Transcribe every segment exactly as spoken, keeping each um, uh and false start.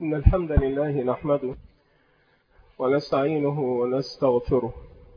إن الحمد لله نحمده ونستعينه ونستغفره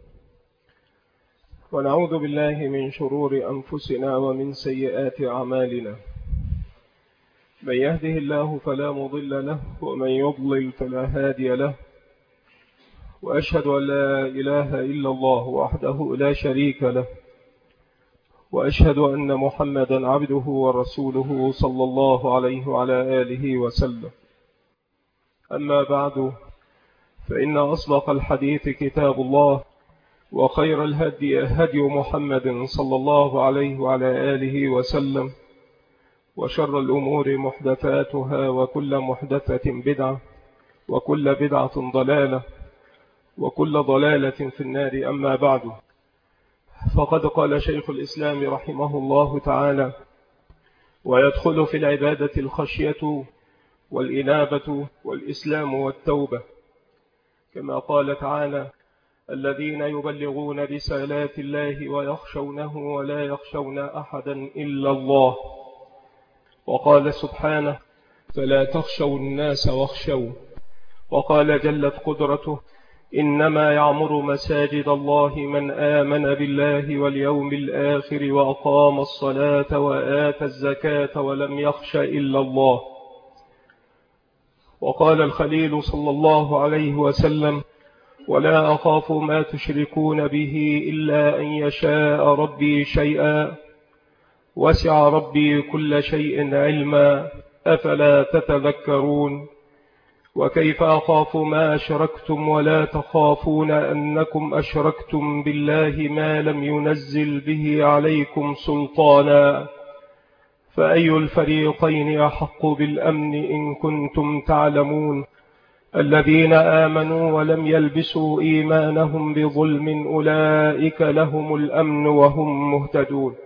ونعوذ بالله من شرور أنفسنا ومن سيئات أعمالنا. من يهده الله فلا مضل له ومن يضلل فلا هادي له، وأشهد أن لا إله إلا الله وحده لا شريك له، وأشهد أن محمدا عبده ورسوله صلى الله عليه وعلى آله وسلم. أما بعد، فإن أصدق الحديث كتاب الله، وخير الهدي هدي محمد صلى الله عليه وعلى آله وسلم، وشر الأمور محدثاتها، وكل محدثة بدعة، وكل بدعة ضلالة، وكل ضلالة في النار. أما بعد، فقد قال شيخ الإسلام رحمه الله تعالى: ويدخل في العبادة الخشية والإنابة والإسلام والتوبة، كما قال تعالى: الذين يبلغون رسالات الله ويخشونه ولا يخشون أحدا إلا الله. وقال سبحانه: فلا تخشوا الناس واخشوا. وقال جلت قدرته: إنما يعمر مساجد الله من آمن بالله واليوم الآخر وأقام الصلاة وآتى الزكاة ولم يخش إلا الله. وقال الخليل صلى الله عليه وسلم: ولا أخاف ما تشركون به إلا أن يشاء ربي شيئا، وسع ربي كل شيء علما، أفلا تتذكرون؟ وكيف أخاف ما أشركتم ولا تخافون أنكم أشركتم بالله ما لم ينزل به عليكم سلطانا، فأي الفريقين أحق بالأمن إن كنتم تعلمون؟ الذين آمنوا ولم يلبسوا إيمانهم بظلم أولئك لهم الأمن وهم مهتدون.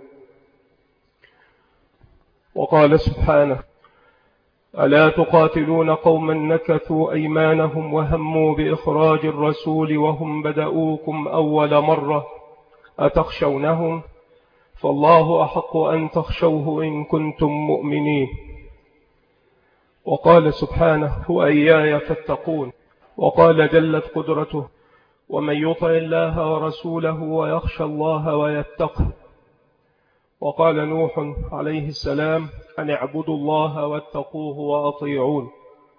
وقال سبحانه: ألا تقاتلون قوما نكثوا أيمانهم وهموا بإخراج الرسول وهم بدؤوكم أول مرة أتخشونهم؟ فالله أحق أن تخشوه إن كنتم مؤمنين. وقال سبحانه: وإياي فاتقون. وقال جلت قدرته: ومن يطع الله ورسوله ويخشى الله ويتقه. وقال نوح عليه السلام: أن اعبدوا الله واتقوه وأطيعون.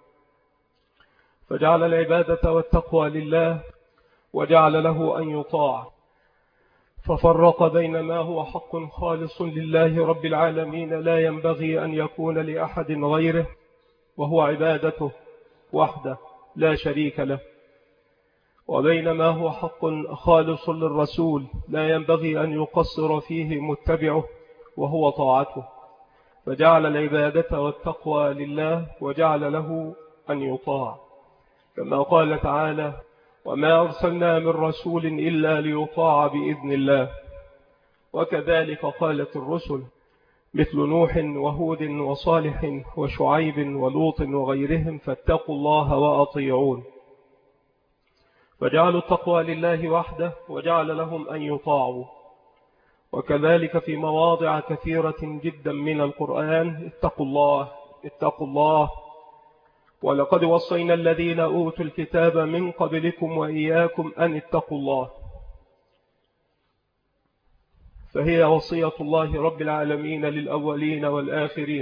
فجعل العبادة والتقوى لله، وجعل له أن يطاع، ففرق بين ما هو حق خالص لله رب العالمين لا ينبغي أن يكون لأحد غيره، وهو عبادته وحده لا شريك له، وبين ما هو حق خالص للرسول لا ينبغي أن يقصر فيه متبعه، وهو طاعته، فجعل العبادة والتقوى لله، وجعل له أن يطاع، كما قال تعالى: وما أرسلنا من رسول إلا ليطاع بإذن الله. وكذلك قالت الرسل مثل نوح وهود وصالح وشعيب ولوط وغيرهم: فاتقوا الله وأطيعون. فجعلوا التقوى لله وحده، وجعل لهم أن يطاعوا. وكذلك في مواضع كثيرة جدا من القرآن: اتقوا الله اتقوا الله، ولقد وصينا الذين أوتوا الكتاب من قبلكم وإياكم أن اتقوا الله. فهي وصية الله رب العالمين للأولين والآخرين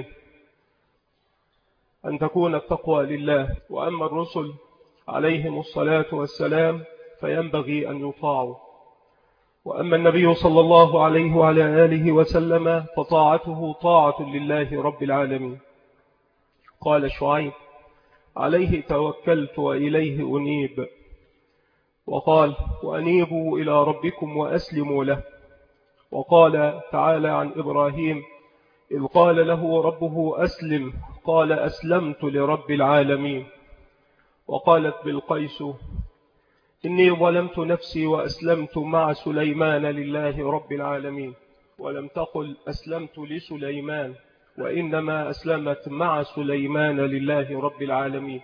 أن تكون التقوى لله. وأما الرسل عليهم الصلاة والسلام فينبغي أن يطاعوا. وأما النبي صلى الله عليه وعلى آله وسلم فطاعته طاعة لله رب العالمين. قال شعيب: عليه توكلت وإليه أنيب. وقال: وأنيبوا إلى ربكم وأسلموا له. وقال تعالى عن إبراهيم: إذ قال له ربه أسلم قال أسلمت لرب العالمين. وقالت بلقيس: إني ظلمت نفسي وأسلمت مع سليمان لله رب العالمين. ولم تقل أسلمت لسليمان، وإنما أسلمت مع سليمان لله رب العالمين.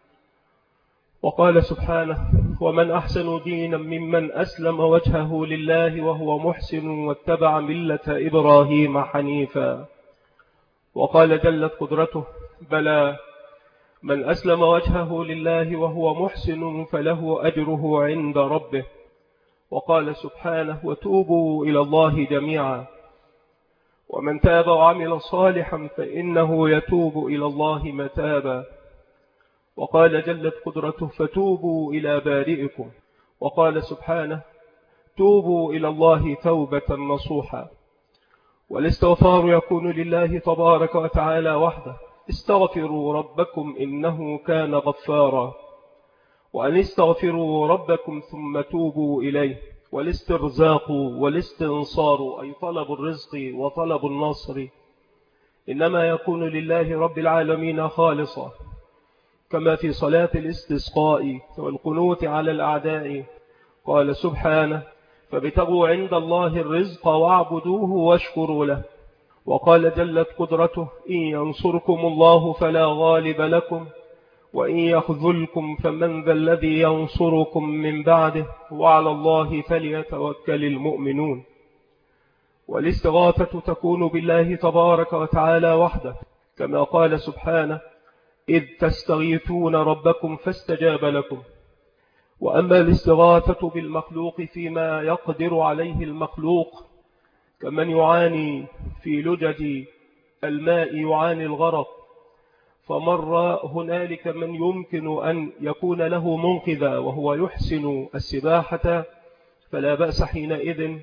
وقال سبحانه: ومن أحسن دينا ممن أسلم وجهه لله وهو محسن واتبع ملة إبراهيم حنيفا. وقال جلت قدرته: بلى من أسلم وجهه لله وهو محسن فله أجره عند ربه. وقال سبحانه وتوبوا إلى الله جميعا ومن تاب وعمل صالحا فإنه يتوب إلى الله متابا. وقال جلت قدرته فتوبوا إلى بارئكم. وقال سبحانه توبوا إلى الله توبة نصوحا. والاستغفار يكون لله تبارك وتعالى وحده. استغفروا ربكم إنه كان غفارا. وأن استغفروا ربكم ثم توبوا إليه. والاسترزاق والاستنصار أي طلب الرزق وطلب النصر إنما يكون لله رب العالمين خالصا، كما في صلاة الاستسقاء والقنوت على الأعداء. قال سبحانه فابتغوا عند الله الرزق واعبدوه واشكروا له. وقال جلت قدرته إن ينصركم الله فلا غالب لكم وإن يخذلكم فمن ذا الذي ينصركم من بعده وعلى الله فليتوكل المؤمنون. والاستغاثة تكون بالله تبارك وتعالى وحده، كما قال سبحانه إذ تستغيثون ربكم فاستجاب لكم. وأما الاستغاثة بالمخلوق فيما يقدر عليه المخلوق كمن يعاني في لجج الماء يعاني الغرق، فمر هنالك من يمكن أن يكون له منقذا وهو يحسن السباحة فلا بأس حينئذ،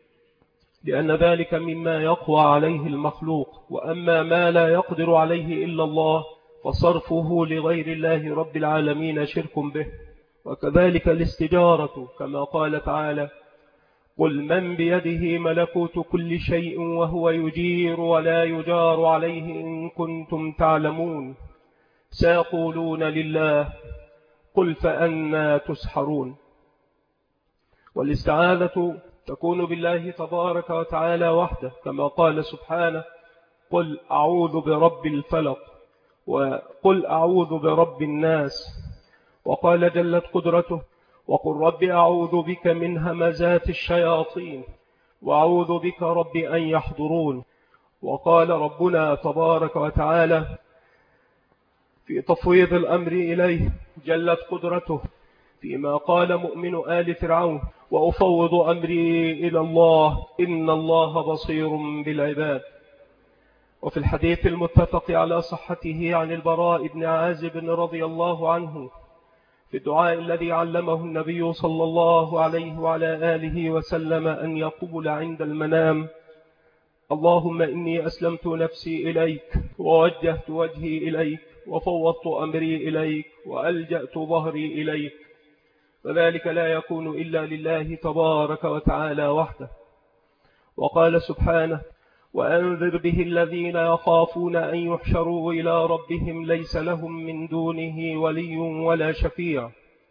لأن ذلك مما يقوى عليه المخلوق. وأما ما لا يقدر عليه إلا الله فصرفه لغير الله رب العالمين شرك به. وكذلك الاستجارة كما قال تعالى قل من بيده ملكوت كل شيء وهو يجير ولا يجار عليه إن كنتم تعلمون سيقولون لله قل فأنا تسحرون. والاستعاذة تكون بالله تبارك وتعالى وحده، كما قال سبحانه قل أعوذ برب الفلق وقل أعوذ برب الناس. وقال جلت قدرته وقل رب أعوذ بك من همزات الشياطين وأعوذ بك رب أن يحضرون. وقال ربنا تبارك وتعالى في تفويض الأمر إليه جلت قدرته فيما قال مؤمن آل فرعون وأفوض أمري إلى الله إن الله بصير بالعباد. وفي الحديث المتفق على صحته عن البراء بن عازب رضي الله عنه في الدعاء الذي علمه النبي صلى الله عليه وعلى آله وسلم أن يقول عند المنام اللهم إني أسلمت نفسي إليك ووجهت وجهي إليك وفوضت أمري إليك وألجأت ظهري إليك. وذلك لا يكون إلا لله تبارك وتعالى وحده. وقال سبحانه وأنذر به الذين يخافون أن يحشروا إلى ربهم ليس لهم من دونه ولي ولا شفيع.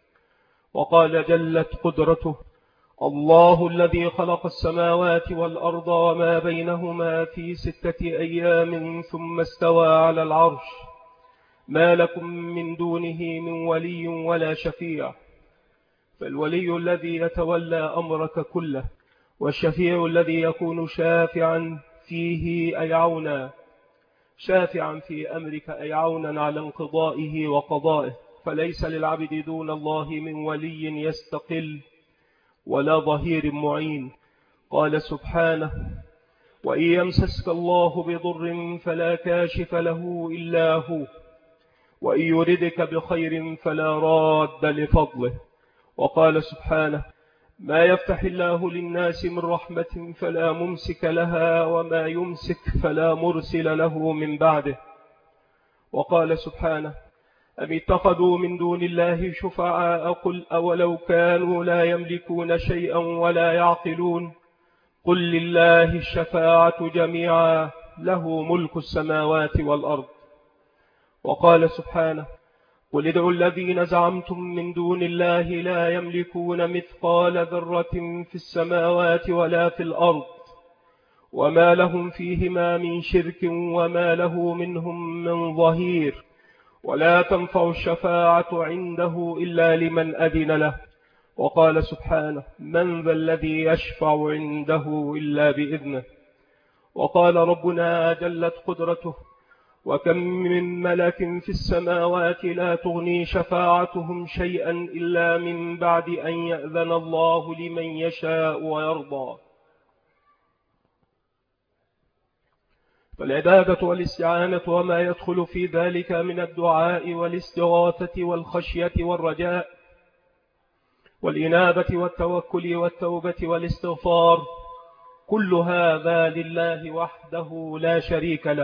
وقال جلت قدرته الله الذي خلق السماوات والأرض وما بينهما في ستة أيام ثم استوى على العرش ما لكم من دونه من ولي ولا شفيع. فالولي الذي يتولى أمرك كله، والشفيع الذي يكون شافعا فيه أي عونا شافعا في أمرك أي عونا على انقضائه وقضائه. فليس للعبد دون الله من ولي يستقل ولا ظهير معين. قال سبحانه وإن يمسسك الله بضر فلا كاشف له إلا هو وإن يردك بخير فلا راد لفضله. وقال سبحانه ما يفتح الله للناس من رحمة فلا ممسك لها وما يمسك فلا مرسل له من بعده. وقال سبحانه أم اتخذوا من دون الله شفعاء قل أولو كانوا لا يملكون شيئا ولا يعقلون قل لله الشفاعة جميعا له ملك السماوات والأرض. وقال سبحانه قل ادعوا الذين زعمتم من دون الله لا يملكون مثقال ذرة في السماوات ولا في الأرض وما لهم فيهما من شرك وما له منهم من ظهير ولا تنفع الشفاعة عنده إلا لمن أذن له. وقال سبحانه من ذا الذي يشفع عنده إلا بإذنه. وقال ربنا جلت قدرته وكم من ملك في السماوات لا تغني شفاعتهم شيئا إلا من بعد أن يأذن الله لمن يشاء ويرضى. فالعبادة والاستعانة وما يدخل في ذلك من الدعاء والاستغاثة والخشية والرجاء والإنابة والتوكل والتوبة والاستغفار، كل هذا لله وحده لا شريك له.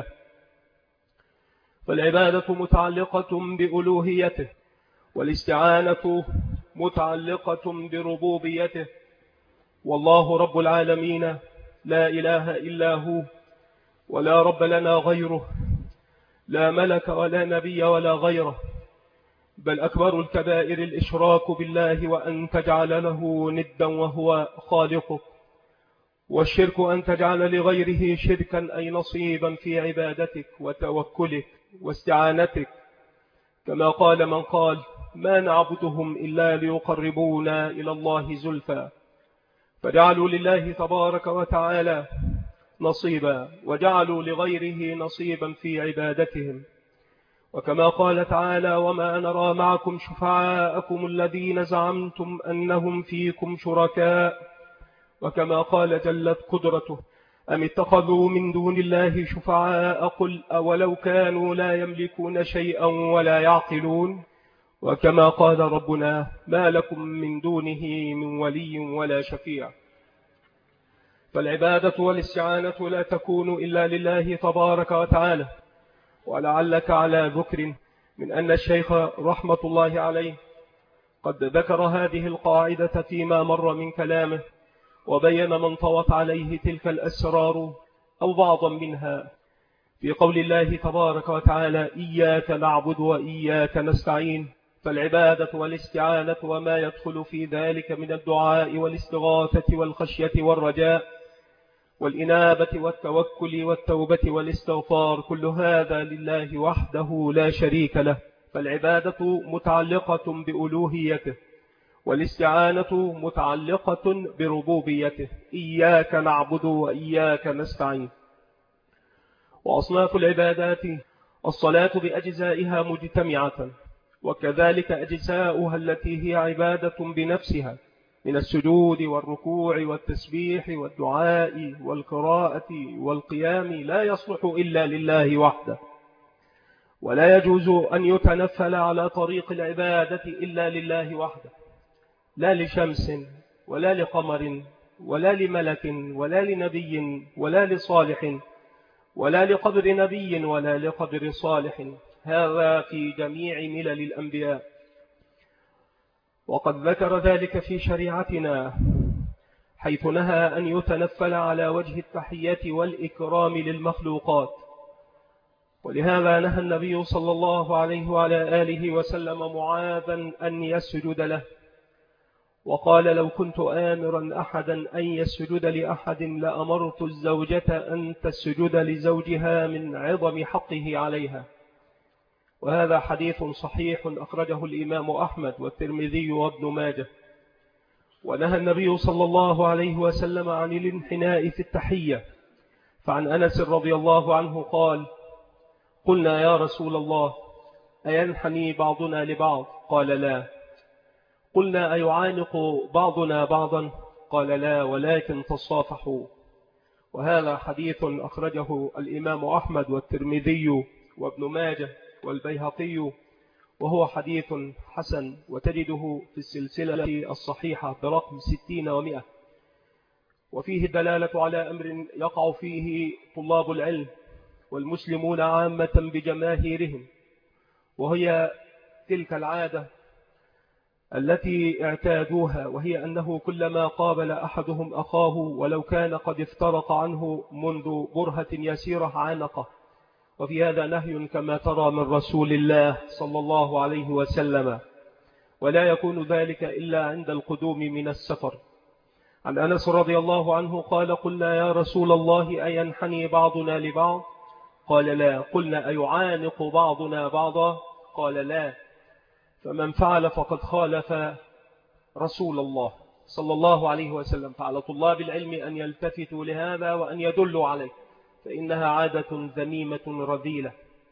فالعبادة متعلقة بألوهيته، والاستعانة متعلقة بربوبيته، والله رب العالمين لا إله إلا هو، ولا رب لنا غيره، لا ملك ولا نبي ولا غيره، بل أكبر الكبائر الإشراك بالله وأن تجعل له ندا وهو خالقك، والشرك أن تجعل لغيره شركا أي نصيبا في عبادتك وتوكلك واستعانتك، كما قال من قال ما نعبدهم إلا ليقربونا إلى الله زلفى، فجعلوا لله تبارك وتعالى نصيبا وجعلوا لغيره نصيبا في عبادتهم. وكما قال تعالى وما نرى معكم شفعاءكم الذين زعمتم أنهم فيكم شركاء، وكما قال جلت قدرته أم اتخذوا من دون الله شفعاء قل أولو كانوا لا يملكون شيئا ولا يعقلون، وكما قال ربنا ما لكم من دونه من ولي ولا شفيع. فالعبادة والاستعانة لا تكون إلا لله تبارك وتعالى. ولعلك على ذكر من أن الشيخ رحمة الله عليه قد ذكر هذه القاعدة فيما مر من كلامه، وبين من طوت عليه تلك الأسرار أو بعضا منها في قول الله تبارك وتعالى إياك نعبد وإياك نستعين. فالعبادة والاستعانة وما يدخل في ذلك من الدعاء والاستغاثة والخشية والرجاء والإنابة والتوكل والتوبة والاستغفار، كل هذا لله وحده لا شريك له. فالعبادة متعلقة بألوهيته، والاستعانة متعلقة بربوبيته، إياك نعبد وإياك نستعين. وأصناف العبادات الصلاة بأجزائها مجتمعة، وكذلك أجزاؤها التي هي عبادة بنفسها من السجود والركوع والتسبيح والدعاء والقراءة والقيام لا يصلح إلا لله وحده، ولا يجوز أن يتنفل على طريق العبادة إلا لله وحده، لا لشمس ولا لقمر ولا لملك ولا لنبي ولا لصالح ولا لقبر نبي ولا لقبر صالح، هذا في جميع ملل الأنبياء. وقد ذكر ذلك في شريعتنا حيث نهى أن يتنفل على وجه التحية والإكرام للمخلوقات، ولهذا نهى النبي صلى الله عليه وعلى آله وسلم معاذا أن يسجد له، وقال لو كنت آمرا أحدا أن يسجد لأحد لأمرت الزوجة أن تسجد لزوجها من عظم حقه عليها. وهذا حديث صحيح أخرجه الإمام أحمد والترمذي وابن ماجه. ونهى النبي صلى الله عليه وسلم عن الانحناء في التحية، فعن أنس رضي الله عنه قال قلنا يا رسول الله أينحني بعضنا لبعض؟ قال لا. قلنا أيعانق بعضنا بعضا؟ قال لا ولكن تصافحوا. وهذا حديث أخرجه الإمام أحمد والترمذي وابن ماجه والبيهقي، وهو حديث حسن، وتجده في السلسلة الصحيحة برقم ستين ومئة. وفيه دلالة على أمر يقع فيه طلاب العلم والمسلمون عامة بجماهيرهم، وهي تلك العادة التي اعتادوها، وهي أنه كلما قابل أحدهم أخاه ولو كان قد افترق عنه منذ برهة يسيرة عانقه. وفي هذا نهي كما ترى من رسول الله صلى الله عليه وسلم، ولا يكون ذلك إلا عند القدوم من السفر. عن أنس رضي الله عنه قال قلنا يا رسول الله أينحني بعضنا لبعض؟ قال لا. قلنا أيعانق بعضنا بعضا؟ قال لا. فمن فعل فقد خالف رسول الله صلى الله عليه وسلم. فعلى طلاب العلم أن يلتفتوا لهذا وأن يدلوا عليه، فإنها عادة ذميمة رذيلة.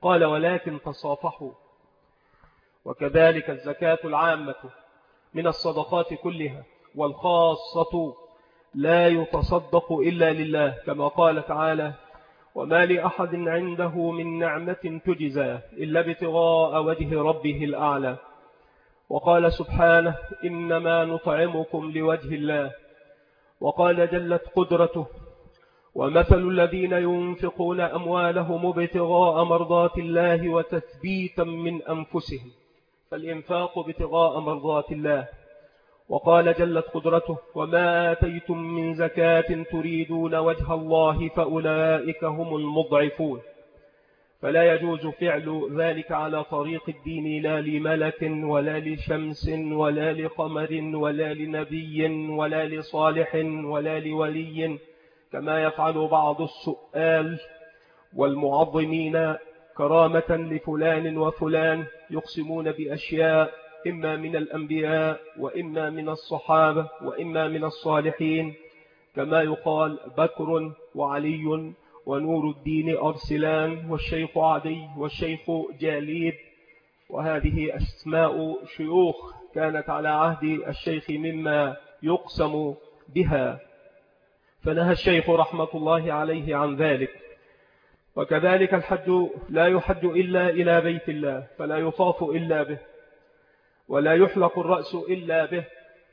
قال ولكن تصافحوا. وكذلك الزكاة العامة من الصدقات كلها والخاصة لا يتصدق إلا لله، كما قال تعالى وما لأحد عنده من نعمة تجزى إلا ابتغاء وجه ربه الأعلى. وقال سبحانه إنما نطعمكم لوجه الله. وقال جلت قدرته ومثل الذين ينفقون أموالهم ابتغاء مرضات الله وتثبيتا من أنفسهم، فالإنفاق ابتغاء مرضات الله. وقال جلت قدرته وما آتيتم من زكاة تريدون وجه الله فأولئك هم المضعفون. فلا يجوز فعل ذلك على طريق الدين لا لملك ولا لشمس ولا لقمر ولا لنبي ولا لصالح ولا لولي، كما يفعل بعض السؤال والمعظمين كرامة لفلان وفلان، يقسمون بأشياء إما من الأنبياء وإما من الصحابة وإما من الصالحين، كما يقال بكر وعلي ونور الدين أرسلان والشيخ عدي والشيخ جاليد، وهذه أسماء شيوخ كانت على عهد الشيخ مما يقسم بها، فنهى الشيخ رحمة الله عليه عن ذلك. وكذلك الحج لا يحج إلا إلى بيت الله، فلا يطاف إلا به، ولا يحلق الرأس إلا به،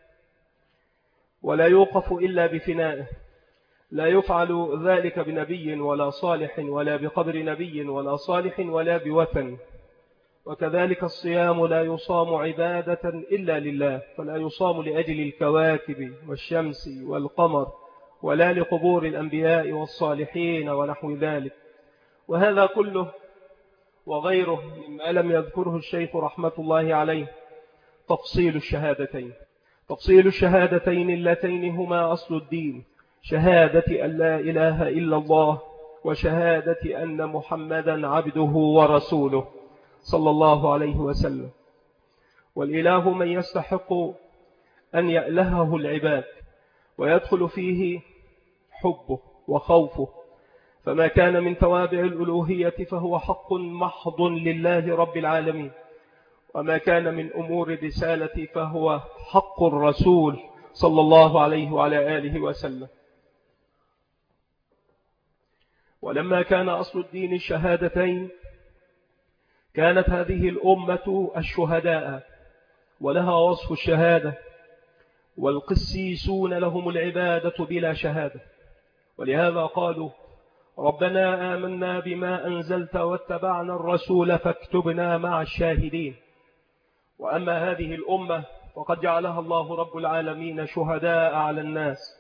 ولا يوقف إلا بفنائه. لا يفعل ذلك بنبي ولا صالح ولا بقبر نبي ولا صالح ولا بوثن. وكذلك الصيام لا يصام عبادة إلا لله، فلا يصام لأجل الكواكب والشمس والقمر ولا لقبور الأنبياء والصالحين ونحو ذلك. وهذا كله وغيره مما لم يذكره الشيخ رحمة الله عليه تفصيل الشهادتين تفصيل الشهادتين اللتين هما أصل الدين، شهادة أن لا إله إلا الله وشهادة أن محمدا عبده ورسوله صلى الله عليه وسلم. والإله من يستحق أن يألهه العباد ويدخل فيه حبه وخوفه، فما كان من توابع الألوهية فهو حق محض لله رب العالمين، وما كان من أمور الرسالة فهو حق الرسول صلى الله عليه وعلى آله وسلم. ولما كان أصل الدين الشهادتين كانت هذه الأمة الشهداء ولها وصف الشهادة، والقسيسون لهم العبادة بلا شهادة. ولهذا قالوا ربنا آمنا بما أنزلت واتبعنا الرسول فاكتبنا مع الشاهدين. وأما هذه الأمة فقد جعلها الله رب العالمين شهداء على الناس.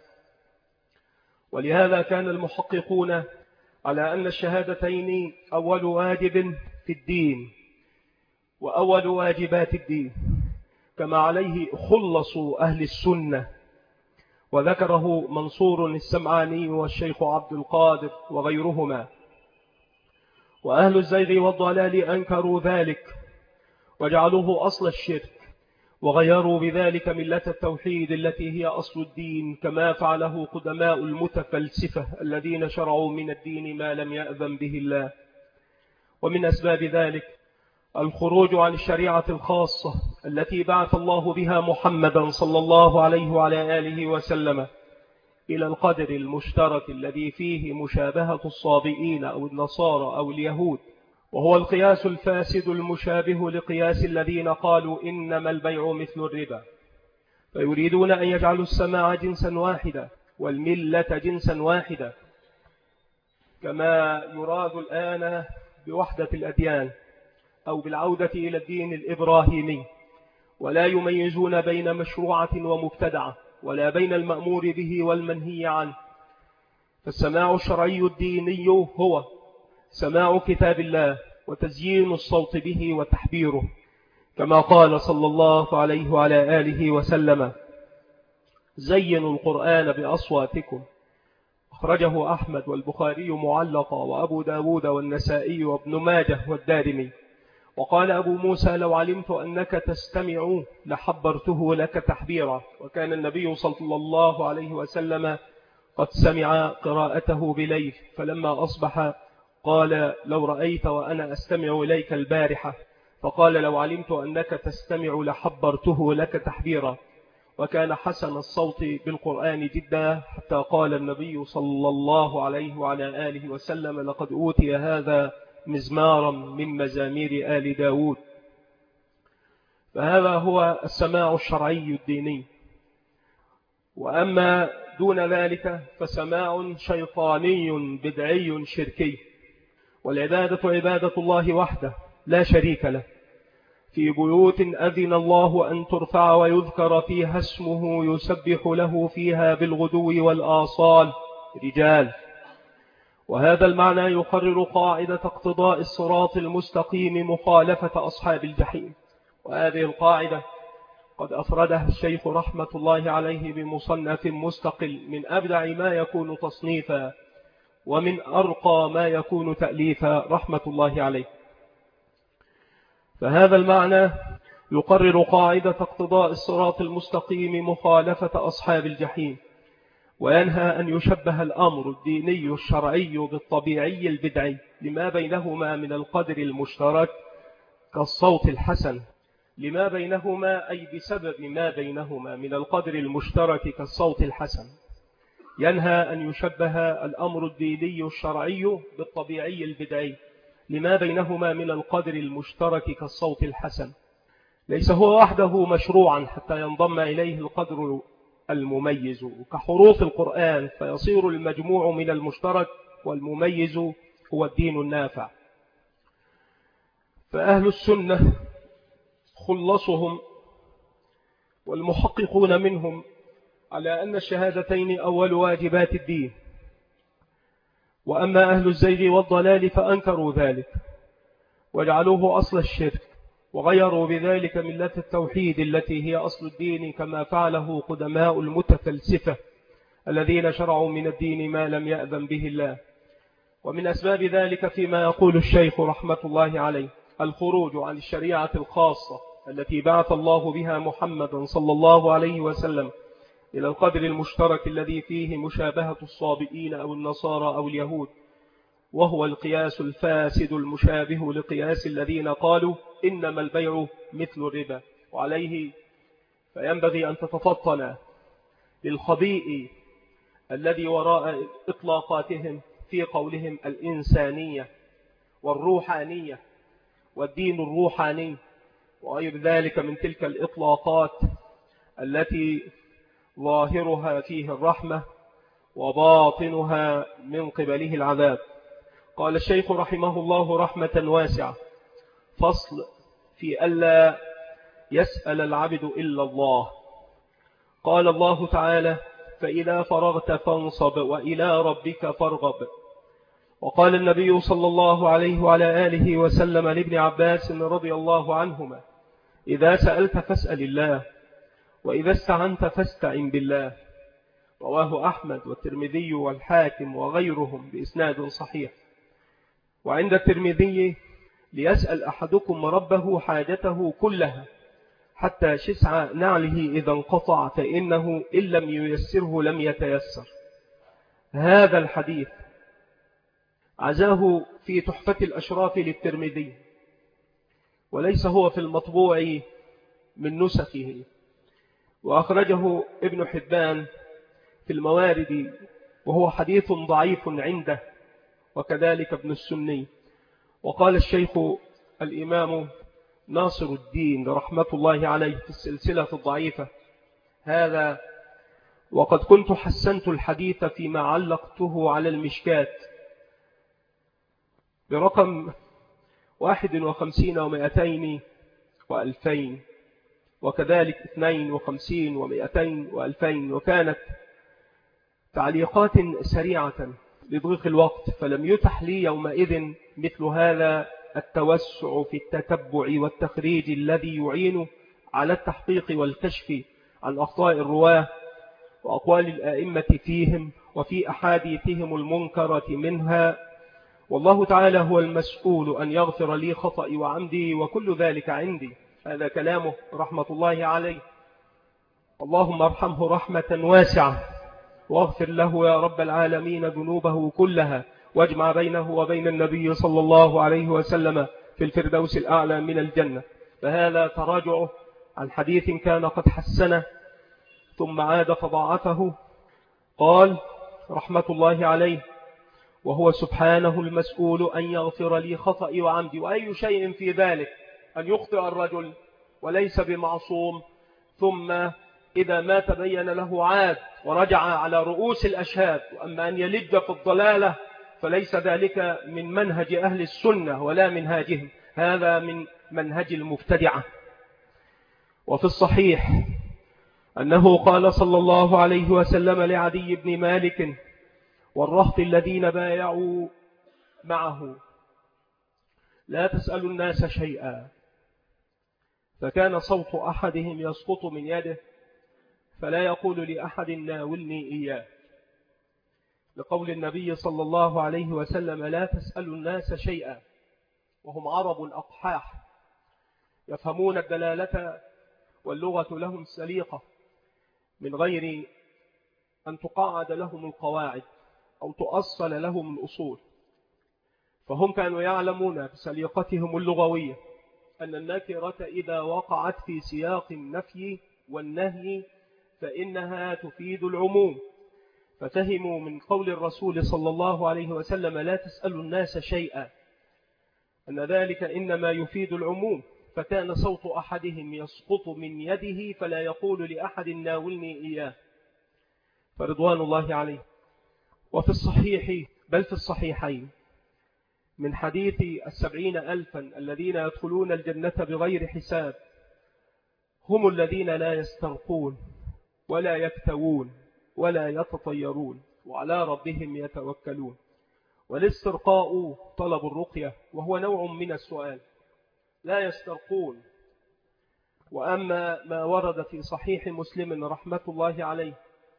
ولهذا كان المحققون على أن الشهادتين أول واجب في الدين وأول واجبات الدين، كما عليه خلص أهل السنة، وذكره منصور السمعاني والشيخ عبد القادر وغيرهما. وأهل الزيغ والضلال أنكروا ذلك وجعلوه أصل الشرك، وغيروا بذلك ملة التوحيد التي هي أصل الدين، كما فعله قدماء المتفلسفة الذين شرعوا من الدين ما لم يأذن به الله. ومن أسباب ذلك الخروج عن الشريعة الخاصة التي بعث الله بها محمدا صلى الله عليه وعلى آله وسلم إلى القدر المشترك الذي فيه مشابهة الصابئين أو النصارى أو اليهود، وهو القياس الفاسد المشابه لقياس الذين قالوا إنما البيع مثل الربا، فيريدون أن يجعلوا السماع جنسا واحدا والملة جنسا واحدا، كما يراد الآن بوحدة الأديان أو بالعودة إلى الدين الإبراهيمي، ولا يميزون بين مشروعة ومبتدعة ولا بين المأمور به والمنهي عنه. فالسماع الشرعي الديني هو سماع كتاب الله وتزيين الصوت به وتحبيره، كما قال صلى الله عليه وعلى آله وسلم زينوا القرآن بأصواتكم. أخرجه أحمد والبخاري معلقا وأبو داود والنسائي وابن ماجه والدارمي. وقال أبو موسى لو علمت أنك تستمع لحبرته لك تحبيرا. وكان النبي صلى الله عليه وسلم قد سمع قراءته بليل، فلما أصبح قال لو رأيت وأنا أستمع إليك البارحة، فقال لو علمت أنك تستمع لحبرته لك تحبيرا. وكان حسن الصوت بالقرآن جدا، حتى قال النبي صلى الله عليه وعلى آله وسلم لقد أوتي هذا مزمارا من مزامير آل داود. فهذا هو السماع الشرعي الديني. وأما دون ذلك فسماع شيطاني بدعي شركي. والعبادة عبادة الله وحده لا شريك له، في بيوت أذن الله أن ترفع ويذكر فيها اسمه يسبح له فيها بالغدو والآصال رجال. وهذا المعنى يقرر قاعدة اقتضاء الصراط المستقيم مخالفة أصحاب الجحيم. وهذه القاعدة قد أفردها الشيخ رحمة الله عليه بمصنف مستقل من أبدع ما يكون تصنيفا ومن أرقى ما يكون تأليفا رحمة الله عليه. فهذا المعنى يقرر قاعدة اقتضاء الصراط المستقيم مخالفة أصحاب الجحيم، وينهى أن يشبه الأمر الديني الشرعي بالطبيعي البدعي لما بينهما من القدر المشترك كالصوت الحسن، لما بينهما أي بسبب ما بينهما من القدر المشترك كالصوت الحسن. ينهى أن يشبه الأمر الديني الشرعي بالطبيعي البدعي لما بينهما من القدر المشترك كالصوت الحسن. ليس هو وحده مشروعا حتى ينضم إليه القدر المميز كحروف القرآن، فيصير المجموع من المشترك والمميز هو الدين النافع. فأهل السنة خلصهم والمحققون منهم على أن الشهادتين أول واجبات الدين. وأما أهل الزيغ والضلال فأنكروا ذلك وجعلوه أصل الشرك، وغيروا بذلك ملة التوحيد التي هي أصل الدين، كما فعله قدماء المتفلسفة الذين شرعوا من الدين ما لم يأذن به الله. ومن أسباب ذلك فيما يقول الشيخ رحمة الله عليه الخروج عن الشريعة الخاصة التي بعث الله بها محمدا صلى الله عليه وسلم إلى القدر المشترك الذي فيه مشابهة الصابئين أو النصارى أو اليهود، وهو القياس الفاسد المشابه لقياس الذين قالوا إنما البيع مثل الربا. وعليه فينبغي أن تتفطن للخبيء الذي وراء إطلاقاتهم في قولهم الإنسانية والروحانية والدين الروحاني وغير ذلك من تلك الإطلاقات التي ظاهرها فيه الرحمة وباطنها من قبله العذاب. قال الشيخ رحمه الله رحمة واسعة: فصل في ألا يسأل العبد إلا الله. قال الله تعالى: فإذا فرغت فانصب وإلى ربك فارغب. وقال النبي صلى الله عليه وعلى آله وسلم لابن عباس رضي الله عنهما: إذا سألت فاسأل الله، وإذا استعنت فاستعن بالله. رواه أحمد والترمذي والحاكم وغيرهم بإسناد صحيح. وعند الترمذي: ليسأل أحدكم ربه حاجته كلها حتى شسع نعله إذا انقطع، فإنه إن لم ييسره لم يتيسر. هذا الحديث عزاه في تحفة الأشراف للترمذي، وليس هو في المطبوع من نسخه، وأخرجه ابن حبان في الموارد وهو حديث ضعيف عنده، وكذلك ابن السني. وقال الشيخ الإمام ناصر الدين رحمة الله عليه في السلسلة الضعيفة هذا: وقد كنت حسنت الحديث فيما علقته على المشكات برقم واحد وخمسين ومائتين وألفين، وكذلك اثنين وخمسين ومائتين وألفين، وكانت تعليقات سريعة لضيق الوقت، فلم يتح لي يومئذ مثل هذا التوسع في التتبع والتخريج الذي يعين على التحقيق والكشف عن أخطاء الرواه وأقوال الآئمة فيهم وفي أحاديثهم المنكرة منها. والله تعالى هو المسؤول أن يغفر لي خطئي وعمدي، وكل ذلك عندي. هذا كلامه رحمة الله عليه. اللهم ارحمه رحمة واسعة، واغفر له يا رب العالمين ذنوبه كلها، واجمع بينه وبين النبي صلى الله عليه وسلم في الفردوس الأعلى من الجنة. فهذا تراجعه عن حديث كان قد حسنه ثم عاد فضاعفه. قال رحمة الله عليه: وهو سبحانه المسؤول أن يغفر لي خطئي وعمدي. وأي شيء في ذلك أن يخطئ الرجل وليس بمعصوم، ثم إذا ما تبين له عاد ورجع على رؤوس الأشهاد. وأما أن يلج في الضلالة فليس ذلك من منهج أهل السنة ولا منهاجهم، هذا من منهج المبتدعة. وفي الصحيح أنه قال صلى الله عليه وسلم لعدي بن مالك والرهط الذين بايعوا معه: لا تسألوا الناس شيئا. فكان صوت أحدهم يسقط من يده فلا يقول لأحد ناولني إياه، لقول النبي صلى الله عليه وسلم: لا تسألوا الناس شيئا. وهم عرب أقحاح يفهمون الدلالة واللغة لهم سليقة من غير أن تقاعد لهم القواعد أو تؤصل لهم الأصول. فهم كانوا يعلمون بسليقتهم اللغوية أن النكرة إذا وقعت في سياق النفي والنهي فإنها تفيد العموم. ففهموا من قول الرسول صلى الله عليه وسلم: لا تسألوا الناس شيئا، أن ذلك إنما يفيد العموم. فكان صوت أحدهم يسقط من يده فلا يقول لأحد ناولني إياه، فرضوان الله عليه. وفي الصحيح بل في الصحيحين من حديث السبعين ألفا الذين يدخلون الجنة بغير حساب: هم الذين لا يسترقون ولا يكتوون ولا يتطيرون وعلى ربهم يتوكلون. والاسترقاء طلب الرقية، وهو نوع من السؤال. لا يسترقون. وأما ما ورد في صحيح مسلم رحمة الله عليه: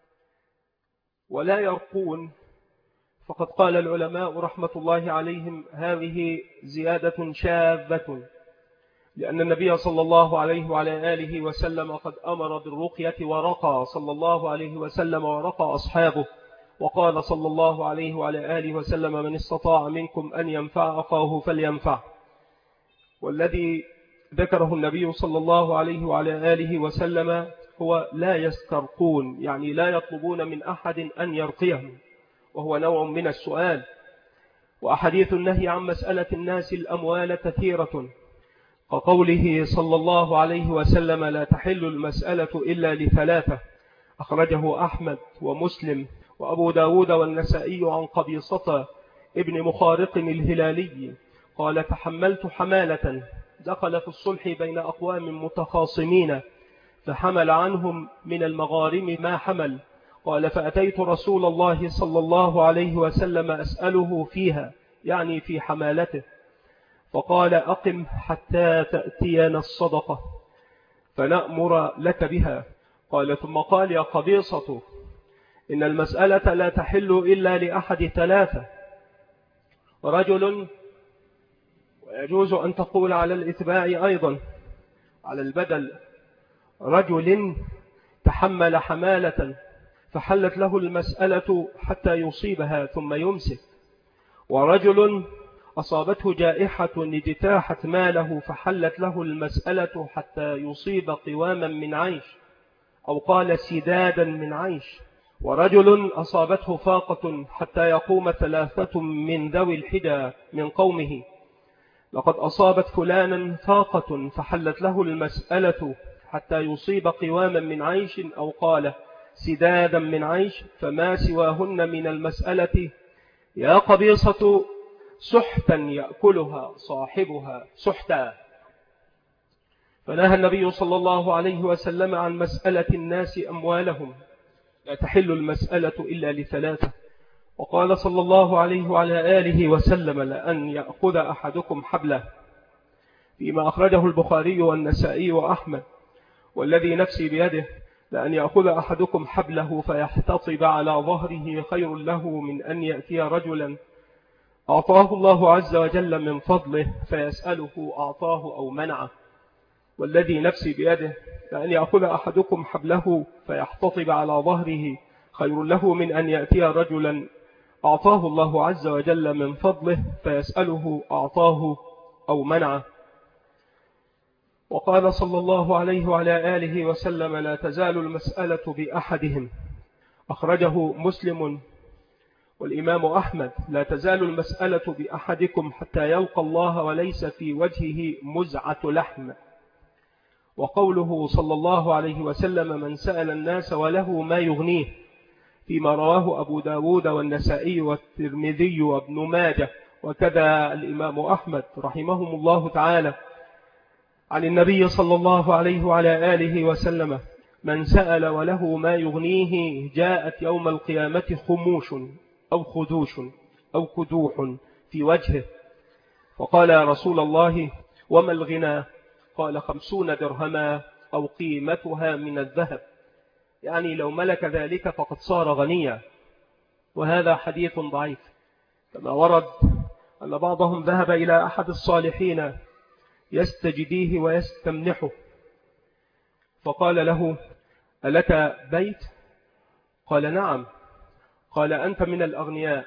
ولا يرقون، فقد قال العلماء رحمة الله عليهم: هذه زيادة شاذة، لأن النبي صلى الله عليه وعلى آله وسلم قد أمر بالرقية ورقى صلى الله عليه وسلم ورقى أصحابه. وقال صلى الله عليه وعلى آله وسلم: من استطاع منكم أن ينفع أخاه فلينفع. والذي ذكره النبي صلى الله عليه وعلى آله وسلم هو لا يسترقون، يعني لا يطلبون من أحد أن يرقيهم، وهو نوع من السؤال. وأحاديث النهي عن مسألة الناس الأموال كثيرة، وقوله صلى الله عليه وسلم: لا تحل المسألة إلا لثلاثة، أخرجه أحمد ومسلم وأبو داود والنسائي عن قبيصة ابن مخارق الهلالي قال: تحملت حمالة دخل في الصلح بين أقوام متخاصمين فحمل عنهم من المغارم ما حمل. قال: فأتيت رسول الله صلى الله عليه وسلم أسأله فيها، يعني في حمالته، فقال: أقم حتى تأتينا الصدقة فنأمر لك بها. قال: ثم قال: يا قبيصة، إن المسألة لا تحل إلا لأحد ثلاثة: رجل، ويجوز أن تقول على الإتباع أيضا على البدل، رجل تحمل حمالة فحلت له المسألة حتى يصيبها ثم يمسك، ورجل أصابته جائحة اجتاحت ماله فحلت له المسألة حتى يصيب قواما من عيش، أو قال سدادا من عيش، ورجل أصابته فاقة حتى يقوم ثلاثة من ذوي الحجى من قومه: لقد أصابت فلانا فاقة فحلت له المسألة حتى يصيب قواما من عيش، أو قال سدادا من عيش، فما سواهن من المسألة يا قبيصة سحتا يأكلها صاحبها سحتا. فنهى النبي صلى الله عليه وسلم عن مسألة الناس أموالهم، لا تحل المسألة إلا لثلاثة. وقال صلى الله عليه وعلى آله وسلم: لأن يأخذ أحدكم حبله، فيما أخرجه البخاري والنسائي وأحمد: والذي نفسي بيده لأن يأخذ أحدكم حبله فيحتطب على ظهره خير له من أن يأتي رجلا أعطاه الله عز وجل من فضله فيسأله أعطاه أو منعه. والذي نفسي بيده لأن يأخذ أحدكم حبله فيحتطب على ظهره خير له من أن يأتي رجلا أعطاه الله عز وجل من فضله فيسأله أعطاه أو منعه. وقال صلى الله عليه وعلى آله وسلم: لا تزال المسألة بأحدهم، أخرجه مسلم والإمام أحمد: لا تزال المسألة بأحدكم حتى يلقى الله وليس في وجهه مزعة لحم. وقوله صلى الله عليه وسلم: من سأل الناس وله ما يغنيه، فيما رواه أبو داود والنسائي والترمذي وابن ماجه وكذا الإمام أحمد رحمهم الله تعالى عن النبي صلى الله عليه وعلى آله وسلم: من سأل وله ما يغنيه جاءت يوم القيامة خموش أو خدوش أو كدوح في وجهه. فقال: يا رسول الله وما الغنى؟ قال: خمسون درهما أو قيمتها من الذهب، يعني لو ملك ذلك فقد صار غنيا. وهذا حديث ضعيف، كما ورد أن بعضهم ذهب إلى أحد الصالحين يستجديه ويستمنحه، فقال له: ألك بيت؟ قال: نعم. قال: أنت من الأغنياء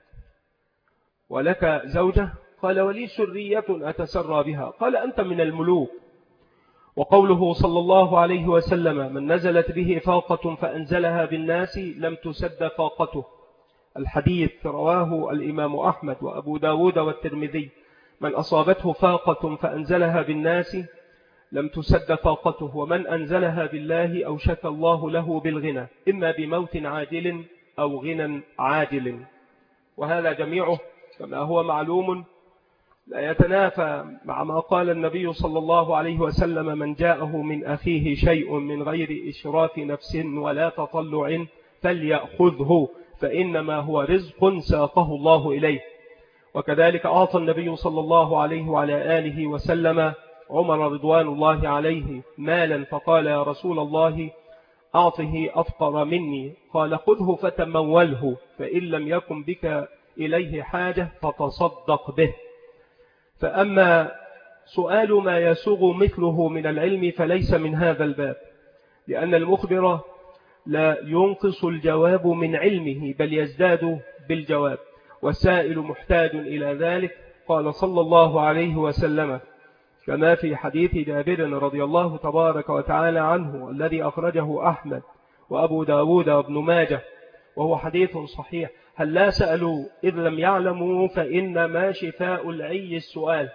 ولك زوجة؟ قال: ولي سرية أتسرى بها. قال: أنت من الملوك. وقوله صلى الله عليه وسلم: من نزلت به فاقة فأنزلها بالناس لم تسد فاقته. الحديث رواه الإمام أحمد وأبو داود والترمذي: من أصابته فاقة فأنزلها بالناس لم تسد فاقته، ومن أنزلها بالله أوشك الله له بالغنى، إما بموت عاجل أو غنى عاجل. وهذا جميعه كما هو معلوم لا يتنافى مع ما قال النبي صلى الله عليه وسلم: من جاءه من أخيه شيء من غير إشراف نفس ولا تطلع فليأخذه، فإنما هو رزق ساقه الله إليه. وكذلك أعطى النبي صلى الله عليه وعلى آله وسلم عمر رضوان الله عليه مالا، فقال: يا رسول الله أعطه أفقر مني. قال: خذه فتموله، فإن لم يكن بك إليه حاجة فتصدق به. فأما سؤال ما يسوغ مثله من العلم فليس من هذا الباب، لأن المخبر لا ينقص الجواب من علمه بل يزداد بالجواب، والسائل محتاج إلى ذلك. قال صلى الله عليه وسلم كما في حديث جابر رضي الله تبارك وتعالى عنه الذي أخرجه أحمد وأبو داود وابن ماجه، وهو حديث صحيح: هل لا سألوا إذ لم يعلموا فإنما شفاء العي السؤال،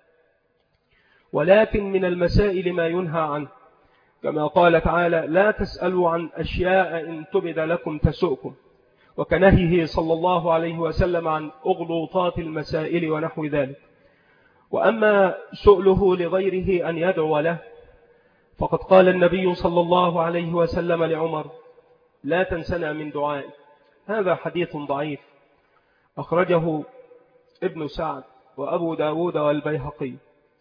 ولكن من المسائل ما ينهى عنه، كما قال تعالى: لا تسألوا عن أشياء إن تبد لكم تسؤكم، وكنهيه صلى الله عليه وسلم عن أغلوطات المسائل ونحو ذلك. وأما سؤله لغيره أن يدعو له، فقد قال النبي صلى الله عليه وسلم لعمر: لا تنسنا من دعائك. هذا حديث ضعيف، أخرجه ابن سعد وأبو داود والبيهقي.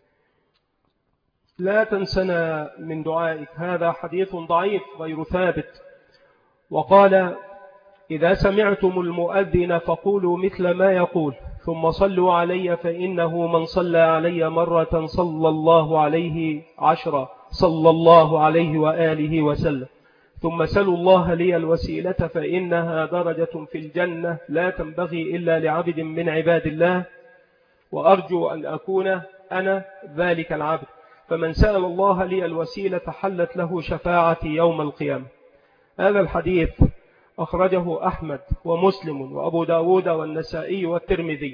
لا تنسنا من دعائك، هذا حديث ضعيف غير ثابت. وقال: إذا سمعتم المؤذن فقولوا مثل ما يقول، ثم صلوا علي، فإنه من صلى علي مرة صلى الله عليه عشرة، صلى الله عليه وآله وسلم. ثم سلوا الله لي الوسيلة، فإنها درجة في الجنة لا تنبغي إلا لعبد من عباد الله، وأرجو أن أكون أنا ذلك العبد. فمن سأل الله لي الوسيلة حلت له شفاعتي يوم القيامة. هذا الحديث أخرجه أحمد ومسلم وأبو داود والنسائي والترمذي.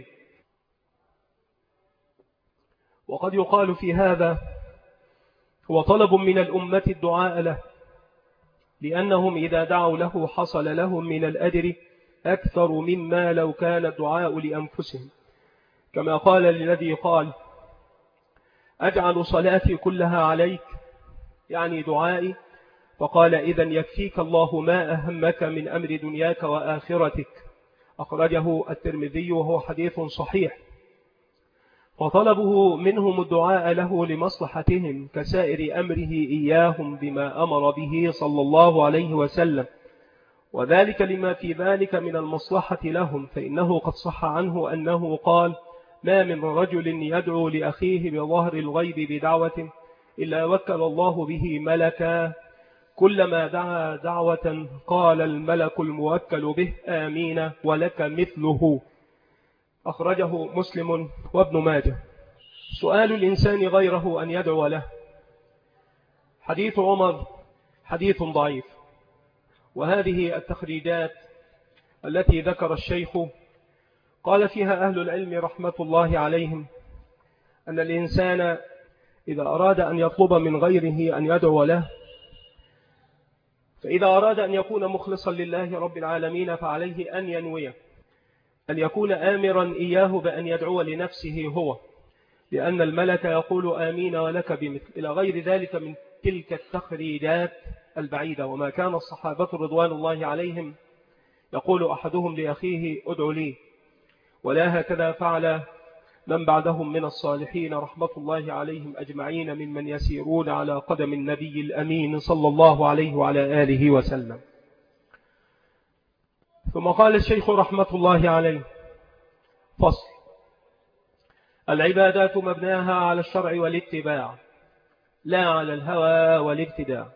وقد يقال في هذا: هو طلب من الأمة الدعاء له، لأنهم إذا دعوا له حصل لهم من الأجر أكثر مما لو كان الدعاء لأنفسهم، كما قال للذي قال: أجعل صلاتي كلها عليك، يعني دعائي. فقال: إذن يكفيك الله ما أهمك من أمر دنياك وآخرتك. أخرجه الترمذي وهو حديث صحيح. وطلبه منهم الدعاء له لمصلحتهم كسائر أمره إياهم بما أمر به صلى الله عليه وسلم، وذلك لما في ذلك من المصلحة لهم، فإنه قد صح عنه أنه قال: ما من رجل يدعو لأخيه بظهر الغيب بدعوة إلا وكل الله به ملكا كلما دعا دعوة قال الملك الموكل به آمين ولك مثله. أخرجه مسلم وابن ماجه. سؤال الإنسان غيره أن يدعو له. حديث عمر حديث ضعيف، وهذه التخريجات التي ذكر الشيخ قال فيها أهل العلم رحمة الله عليهم أن الإنسان إذا أراد أن يطلب من غيره أن يدعو له، فإذا أراد أن يكون مخلصا لله رب العالمين فعليه أن ينوي أن يكون آمرا إياه بأن يدعو لنفسه هو، لأن الملك يقول آمين ولك بمثل، إلى غير ذلك من تلك التخريجات البعيدة. وما كان الصحابة رضوان الله عليهم يقول أحدهم لأخيه ادعو لي، ولا هكذا فعل من بعدهم من الصالحين رحمة الله عليهم أجمعين ممن يسيرون على قدم النبي الأمين صلى الله عليه وعلى آله وسلم. ثم قال الشيخ رحمة الله عليه: فصل: العبادات مبناها على الشرع والاتباع لا على الهوى والابتداع.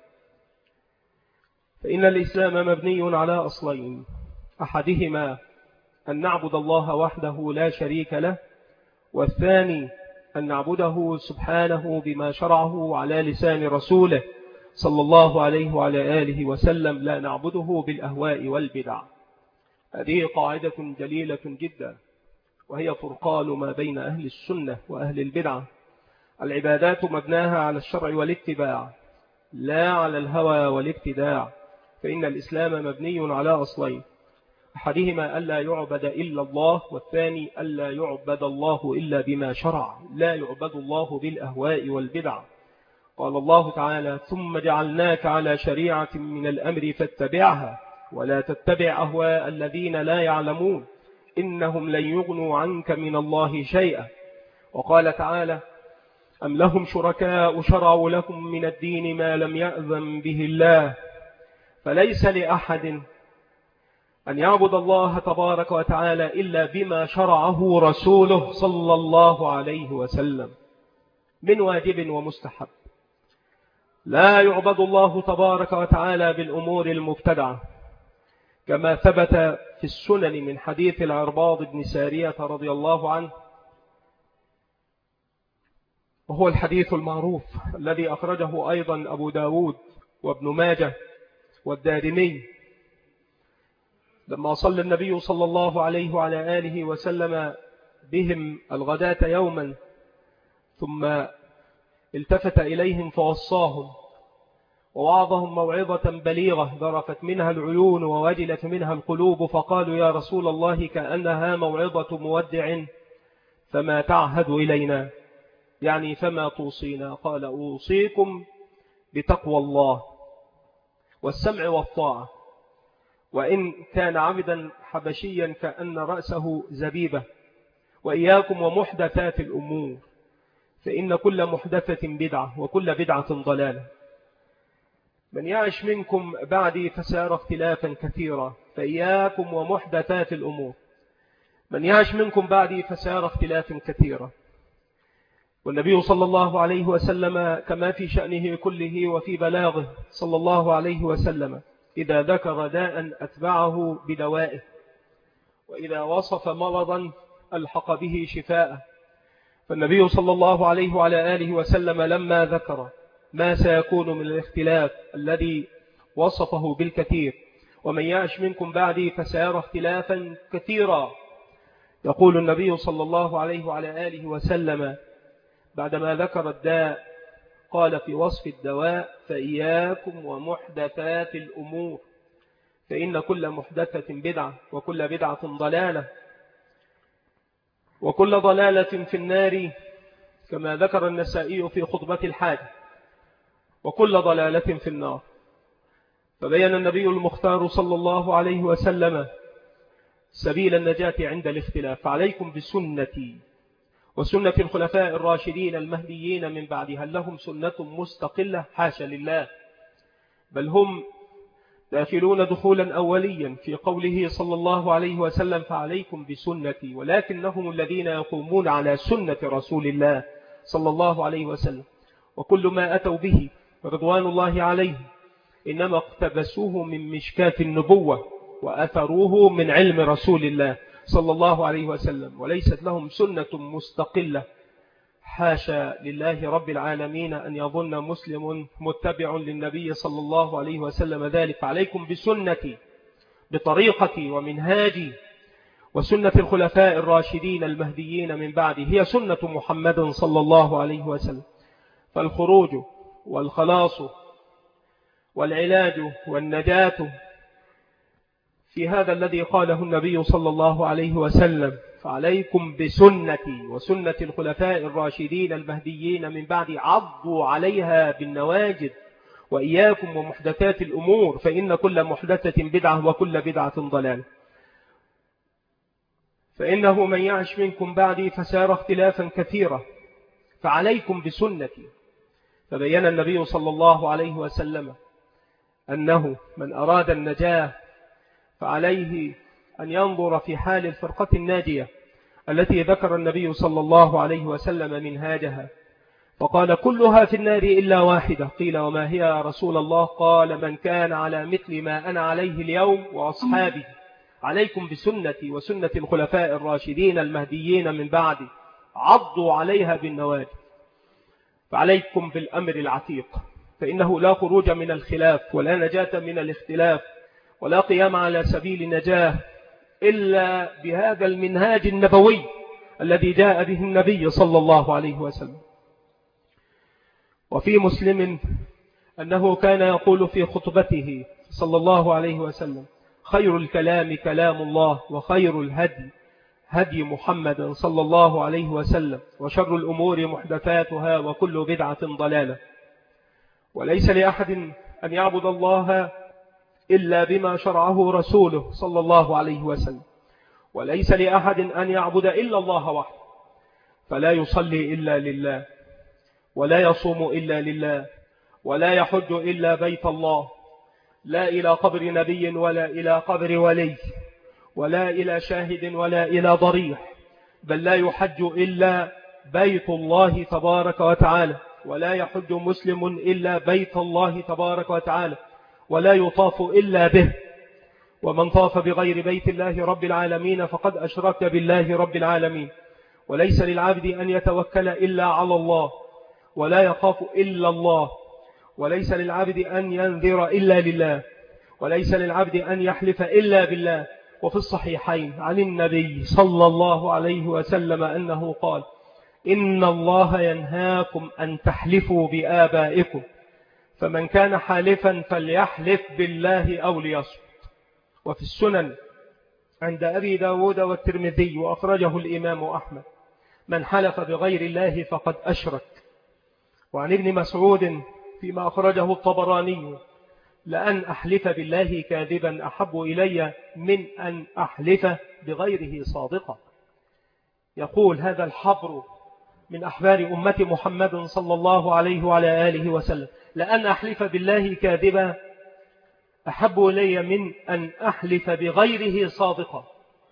فإن الإسلام مبني على أصلين: أحدهما أن نعبد الله وحده لا شريك له، والثاني أن نعبده سبحانه بما شرعه على لسان رسوله صلى الله عليه وعلى آله وسلم، لا نعبده بالأهواء والبدع. هذه قاعدة جليلة جدا، وهي فرقان ما بين أهل السنة وأهل البدعة. العبادات مبناها على الشرع والاتباع لا على الهوى والابتداع. فإن الإسلام مبني على أصلين: أحدهما ألا يعبد إلا الله، والثاني ألا يعبد الله إلا بما شرع، لا يعبد الله بالأهواء والبدع. قال الله تعالى: ثم جعلناك على شريعة من الأمر فاتبعها ولا تتبع أهواء الذين لا يعلمون إنهم لن يغنوا عنك من الله شيئا. وقال تعالى: أم لهم شركاء شرعوا لكم من الدين ما لم يأذن به الله، فليس لأحد أن يعبد الله تبارك وتعالى إلا بما شرعه رسوله صلى الله عليه وسلم من واجب ومستحب. لا يعبد الله تبارك وتعالى بالأمور المبتدعة، كما ثبت في السنن من حديث العرباض بن سارية رضي الله عنه، وهو الحديث المعروف الذي أخرجه أيضا أبو داود وابن ماجه والدارمي، لما صلى النبي صلى الله عليه وعلى آله وسلم بهم الغداة يوما، ثم التفت إليهم فوصاهم ووعظهم موعظة بليغة ذرفت منها العيون ووجلت منها القلوب، فقالوا: يا رسول الله كأنها موعظة مودع، فما تعهد إلينا؟ يعني فما توصينا؟ قال: أوصيكم بتقوى الله والسمع والطاعة، وإن كان عبدا حبشيا كأن رأسه زبيبة، وإياكم ومحدثات الأمور، فإن كل محدثة بدعة وكل بدعة ضلالة. من يعش منكم بعدي فسار اختلافا كثيرا، فإياكم ومحدثات الأمور. من يعش منكم بعدي فسار اختلافا كثيرا. والنبي صلى الله عليه وسلم كما في شأنه كله وفي بلاغه صلى الله عليه وسلم إذا ذكر داء أتبعه بدوائه، وإذا وصف مرضا ألحق به شفاءه. فالنبي صلى الله عليه وعلى آله وسلم لما ذكر ما سيكون من الاختلاف الذي وصفه بالكثير: ومن يعش منكم بعدي فسيرى اختلافا كثيرا، يقول النبي صلى الله عليه وعلى آله وسلم بعدما ذكر الداء قال في وصف الدواء: فإياكم ومحدثات الأمور، فإن كل محدثة بدعة وكل بدعة ضلالة وكل ضلالة في النار، كما ذكر النسائي في خطبة الحاجة، وكل ضلالة في النار. فبين النبي المختار صلى الله عليه وسلم سبيل النجاة عند الاختلاف: فعليكم بسنتي وسنة الخلفاء الراشدين المهديين من بعد. هل لهم سنة مستقلة؟ حاشا لله، بل هم داخلون دخولا أوليا في قوله صلى الله عليه وسلم: فعليكم بسنتي، ولكنهم الذين يقومون على سنة رسول الله صلى الله عليه وسلم، وكل ما أتوا به رضوان الله عليه إنما اقتبسوه من مشكاة النبوة وأثروه من علم رسول الله صلى الله عليه وسلم، وليست لهم سنة مستقلة. حاشا لله رب العالمين أن يظن مسلم متبع للنبي صلى الله عليه وسلم ذلك. عليكم بسنتي بطريقتي ومنهاجي وسنة الخلفاء الراشدين المهديين من بعدي، هي سنة محمد صلى الله عليه وسلم. فالخروج والخلاص والعلاج والنجاة في هذا الذي قاله النبي صلى الله عليه وسلم. فعليكم بسنتي وسنة الخلفاء الراشدين المهديين من بعد، عضوا عليها بالنواجذ، وإياكم ومحدثات الأمور، فإن كل محدثة بدعة وكل بدعة ضلال. فإنه من يعش منكم بعدي فسار اختلافا كثيرا، فعليكم بسنتي. فبين النبي صلى الله عليه وسلم أنه من أراد النجاة فعليه أن ينظر في حال الفرقة الناجية التي ذكر النبي صلى الله عليه وسلم منهاجها، فقال كلها في النار إلا واحدة. قيل وما هي يا رسول الله؟ قال من كان على مثل ما أنا عليه اليوم وأصحابي. عليكم بسنتي وسنة الخلفاء الراشدين المهديين من بعدي، عضوا عليها بالنواجذ. فعليكم بالأمر العتيق، فإنه لا خروج من الخلاف ولا نجاة من الاختلاف ولا قيام على سبيل نجاة إلا بهذا المنهاج النبوي الذي جاء به النبي صلى الله عليه وسلم. وفي مسلم أنه كان يقول في خطبته صلى الله عليه وسلم: خير الكلام كلام الله، وخير الهدي هدي محمد صلى الله عليه وسلم، وشر الأمور محدثاتها، وكل بدعة ضلالة. وليس لأحد أن يعبد الله إلا بما شرعه رسوله صلى الله عليه وسلم، وليس لأحد أن يعبد إلا الله وحده، فلا يصلي إلا لله، ولا يصوم إلا لله، ولا يحج إلا بيت الله، لا إلى قبر نبي ولا إلى قبر ولي، ولا إلى شاهد ولا إلى ضريح، بل لا يحج إلا بيت الله تبارك وتعالى، ولا يحج مسلم إلا بيت الله تبارك وتعالى، ولا يطاف إلا به. ومن طاف بغير بيت الله رب العالمين فقد أشرك بالله رب العالمين. وليس للعبد أن يتوكل إلا على الله، ولا يخاف إلا الله، وليس للعبد أن ينذر إلا لله، وليس للعبد أن يحلف إلا بالله. وفي الصحيحين عن النبي صلى الله عليه وسلم أنه قال: إن الله ينهاكم أن تحلفوا بآبائكم، فمن كان حالفا فليحلف بالله أو ليصمت. وفي السنن عند أبي داود والترمذي وأخرجه الإمام أحمد: من حلف بغير الله فقد أشرك. وعن ابن مسعود فيما أخرجه الطبراني: لأن أحلف بالله كاذبا أحب إلي من أن أحلف بغيره صادقا. يقول هذا الحبر من أحبار أمة محمد صلى الله عليه وعلى آله وسلم: لأن أحلف بالله كاذبا أحب إلي من أن أحلف بغيره صادقا.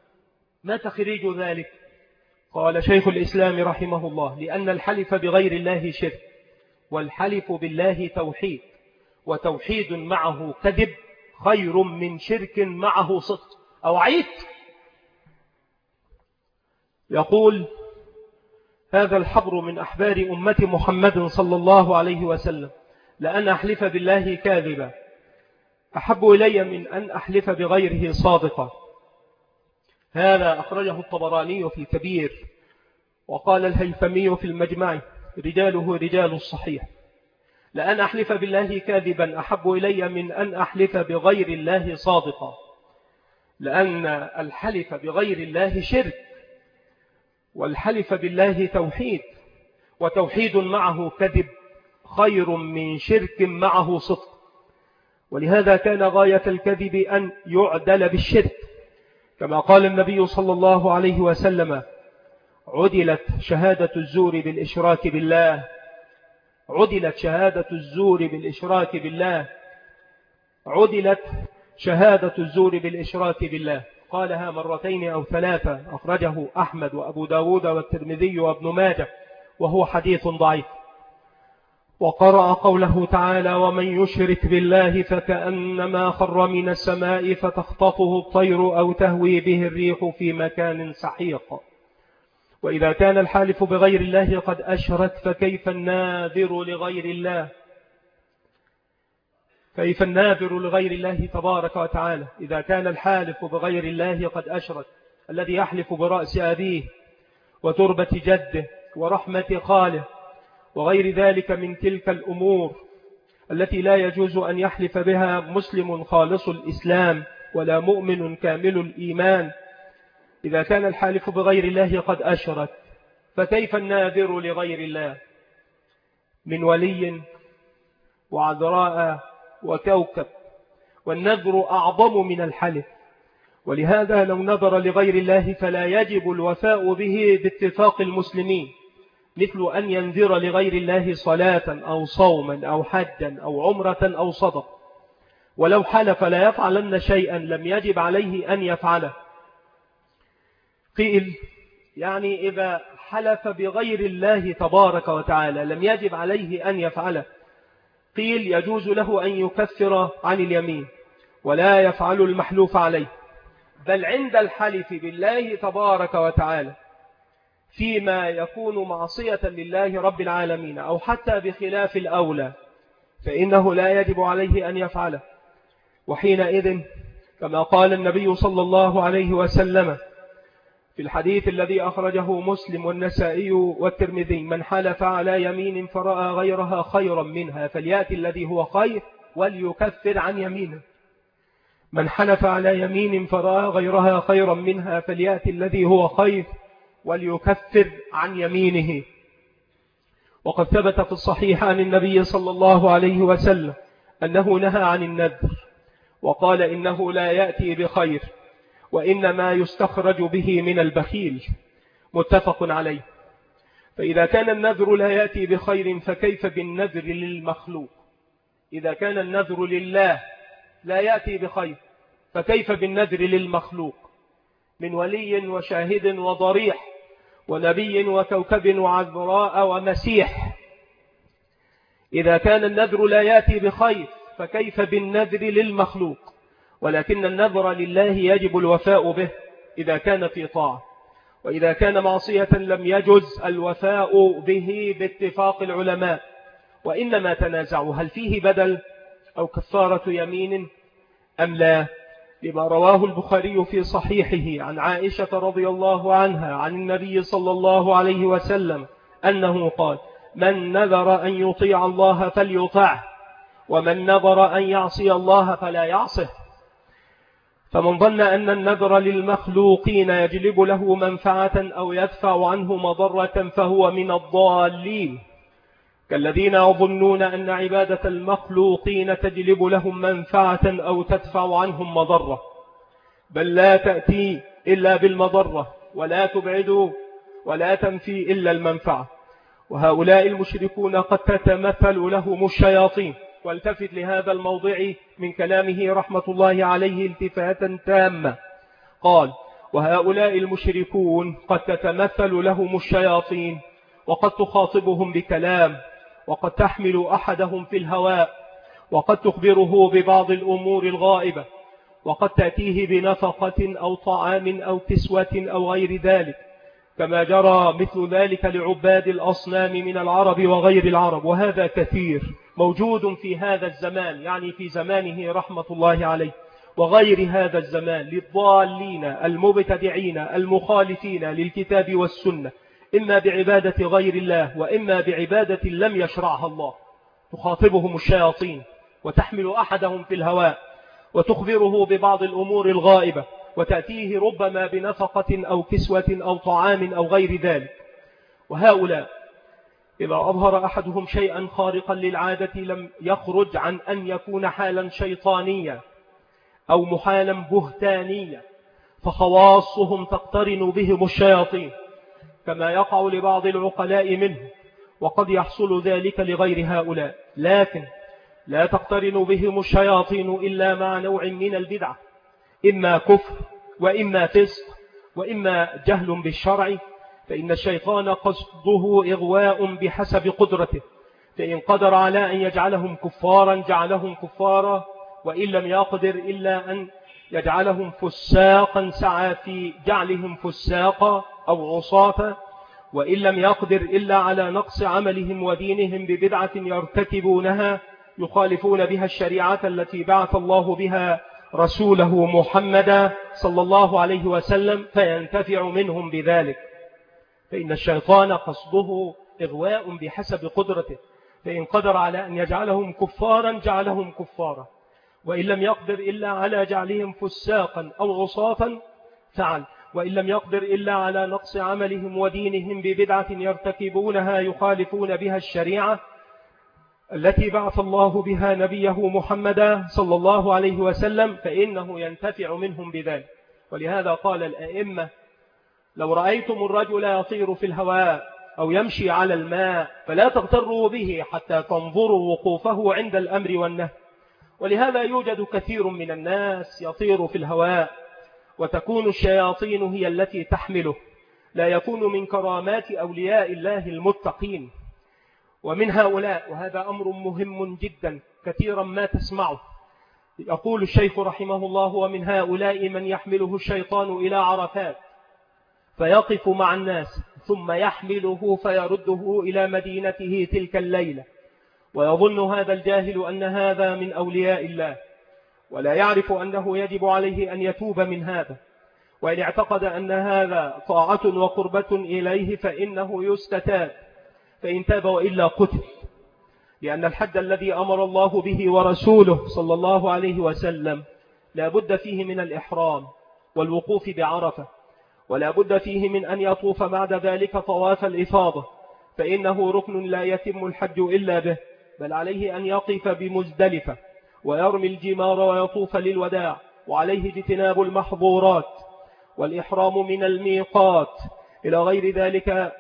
ما تخريج ذلك؟ قال شيخ الإسلام رحمه الله: لأن الحلف بغير الله شرك، والحلف بالله توحيد، وتوحيد معه كذب خير من شرك معه صدق أو عيد. يقول هذا الحبر من أحبار أمة محمد صلى الله عليه وسلم: لأن أحلف بالله كاذبا أحب إلي من أن أحلف بغيره صادقا. هذا أخرجه الطبراني في كبير، وقال الهيثمي في المجمع: رجاله رجال الصحيح. لأن أحلف بالله كاذبا أحب إلي من أن أحلف بغير الله صادقا، لأن الحلف بغير الله شرك، والحلف بالله توحيد، وتوحيد معه كذب خير من شرك معه صدق. ولهذا كان غاية الكذب أن يعدل بالشرك، كما قال النبي صلى الله عليه وسلم: عدلت شهادة الزور بالإشراك بالله، عدلت شهادة الزور بالإشراك بالله، عدلت شهادة الزور بالإشراك بالله. قالها مرتين أو ثلاثة، أخرجه أحمد وأبو داود والترمذي وابن ماجه، وهو حديث ضعيف. وقرأ قوله تعالى: ومن يشرك بالله فكأنما خر من السماء فتخطفه الطير أو تهوي به الريح في مكان سحيق. وإذا كان الحالف بغير الله قد أشرك فكيف الناذر لغير الله كيف الناذر لغير الله تبارك وتعالى إذا كان الحالف بغير الله قد أشرك؟ الذي يحلف برأس أبيه وتربة جده ورحمة خاله وغير ذلك من تلك الأمور التي لا يجوز أن يحلف بها مسلم خالص الإسلام ولا مؤمن كامل الإيمان، إذا كان الحالف بغير الله قد أشرك فكيف الناذر لغير الله من ولي وعذراء وكوكب؟ والنذر أعظم من الحلف، ولهذا لو نذر لغير الله فلا يجب الوفاء به باتفاق المسلمين، مثل أن ينذر لغير الله صلاة أو صوما أو حجا أو عمرة أو صدق، ولو حلف لا يفعلن شيئا لم يجب عليه أن يفعله. قيل يعني إذا حلف بغير الله تبارك وتعالى لم يجب عليه أن يفعله. قيل يجوز له أن يكفر عن اليمين ولا يفعل المحلوف عليه، بل عند الحلف بالله تبارك وتعالى فيما يكون معصية لله رب العالمين أو حتى بخلاف الأولى فإنه لا يجب عليه أن يفعله. وحينئذ كما قال النبي صلى الله عليه وسلم في الحديث الذي أخرجه مسلم والنسائي والترمذي: من حلف على يمين فرأى غيرها خيرا منها فليأتي الذي هو خير وليكفر عن يمينه. من حلف على يمين فرأى غيرها خيرا منها فليأتي الذي هو خير وليكفر عن يمينه. وقد ثبت في الصحيح عن النبي صلى الله عليه وسلم أنه نهى عن النذر وقال إنه لا يأتي بخير وإنما يستخرج به من البخيل، متفق عليه. فإذا كان النذر لا يأتي بخير فكيف بالنذر للمخلوق؟ إذا كان النذر لله لا يأتي بخير فكيف بالنذر للمخلوق من ولي وشاهد وضريح ونبي وكوكب وعذراء ومسيح؟ إذا كان النذر لا يأتي بخير فكيف بالنذر للمخلوق؟ ولكن النذر لله يجب الوفاء به إذا كان في طاعة، وإذا كان معصية لم يجز الوفاء به باتفاق العلماء، وإنما تنازعوا هل فيه بدل أو كفارة يمين أم لا، لما رواه البخاري في صحيحه عن عائشة رضي الله عنها عن النبي صلى الله عليه وسلم أنه قال: من نذر أن يطيع الله فليطعه، ومن نذر أن يعصي الله فلا يعصه. فمن ظن أن النذر للمخلوقين يجلب له منفعة أو يدفع عنه مضرة فهو من الضالين، كالذين يظنون أن عبادة المخلوقين تجلب لهم منفعة أو تدفع عنهم مضرة، بل لا تأتي إلا بالمضرة ولا تبعد ولا تنفي إلا المنفعة. وهؤلاء المشركون قد تتمثل لهم الشياطين. والتفت لهذا الموضع من كلامه رحمة الله عليه التفاتا تامة، قال: وهؤلاء المشركون قد تتمثل لهم الشياطين وقد تخاطبهم بكلام، وقد تحمل أحدهم في الهواء، وقد تخبره ببعض الأمور الغائبة، وقد تأتيه بنفقة أو طعام أو كسوة أو غير ذلك، كما جرى مثل ذلك لعباد الأصنام من العرب وغير العرب. وهذا كثير موجود في هذا الزمان، يعني في زمانه رحمة الله عليه، وغير هذا الزمان، للضالين المبتدعين المخالفين للكتاب والسنة، إما بعبادة غير الله وإما بعبادة لم يشرعها الله. تخاطبهم الشياطين وتحمل أحدهم في الهواء وتخبره ببعض الأمور الغائبة، وتأتيه ربما بنفقة أو كسوة أو طعام أو غير ذلك. وهؤلاء إذا أظهر أحدهم شيئا خارقا للعادة لم يخرج عن أن يكون حالا شيطانيا أو محالا بهتانيا، فخواصهم تقترن بهم الشياطين كما يقع لبعض العقلاء منه، وقد يحصل ذلك لغير هؤلاء، لكن لا تقترن بهم الشياطين إلا مع نوع من البدعة، إما كفر وإما فسق وإما جهل بالشرع، فإن الشيطان قصده إغواء بحسب قدرته، فإن قدر على أن يجعلهم كفارا جعلهم كفارا، وإن لم يقدر إلا أن يجعلهم فساقا سعى في جعلهم فساقا أو عصاة، وإن لم يقدر إلا على نقص عملهم ودينهم ببدعة يرتكبونها يخالفون بها الشريعة التي بعث الله بها رسوله محمدا صلى الله عليه وسلم، فينتفع منهم بذلك. فإن الشيطان قصده إغواء بحسب قدرته، فإن قدر على أن يجعلهم كفارا جعلهم كفارا، وإن لم يقدر إلا على جعلهم فساقا أو عصاة فعل، وإن لم يقدر إلا على نقص عملهم ودينهم ببدعة يرتكبونها يخالفون بها الشريعة التي بعث الله بها نبيه محمدا صلى الله عليه وسلم، فإنه ينتفع منهم بذلك. ولهذا قال الأئمة: لو رأيتم الرجل يطير في الهواء أو يمشي على الماء فلا تغتروا به حتى تنظروا وقوفه عند الأمر والنهي. ولهذا يوجد كثير من الناس يطير في الهواء وتكون الشياطين هي التي تحمله، لا يكون من كرامات أولياء الله المتقين. ومن هؤلاء، وهذا أمر مهم جدا كثيرا ما تسمعه، يقول الشيخ رحمه الله: ومن هؤلاء من يحمله الشيطان إلى عرفات فيقف مع الناس ثم يحمله فيرده إلى مدينته تلك الليلة، ويظن هذا الجاهل أن هذا من أولياء الله، ولا يعرف أنه يجب عليه أن يتوب من هذا، وإن اعتقد أن هذا طاعة وقربة إليه فإنه يستتاب، فإن تاب وإلا قتل، لأن الحد الذي أمر الله به ورسوله صلى الله عليه وسلم لا بد فيه من الإحرام والوقوف بعرفة، ولا بد فيه من أن يطوف بعد ذلك طواف الإفاضة، فإنه ركن لا يتم الحج إلا به، بل عليه أن يقف بمزدلفة ويرمي الجمار ويطوف للوداع، وعليه اجتناب المحظورات والإحرام من الميقات إلى غير ذلك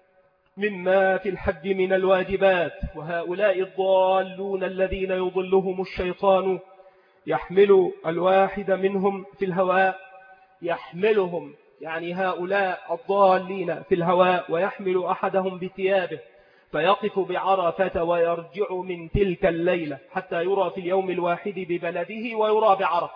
مما في الحج من الواجبات. وهؤلاء الضالون الذين يضلهم الشيطان يحمل الواحد منهم في الهواء، يحملهم يعني هؤلاء الضالين في الهواء، ويحمل أحدهم بثيابه فيقف بعرفة ويرجع من تلك الليلة حتى يرى في اليوم الواحد ببلده ويرى بعرفة.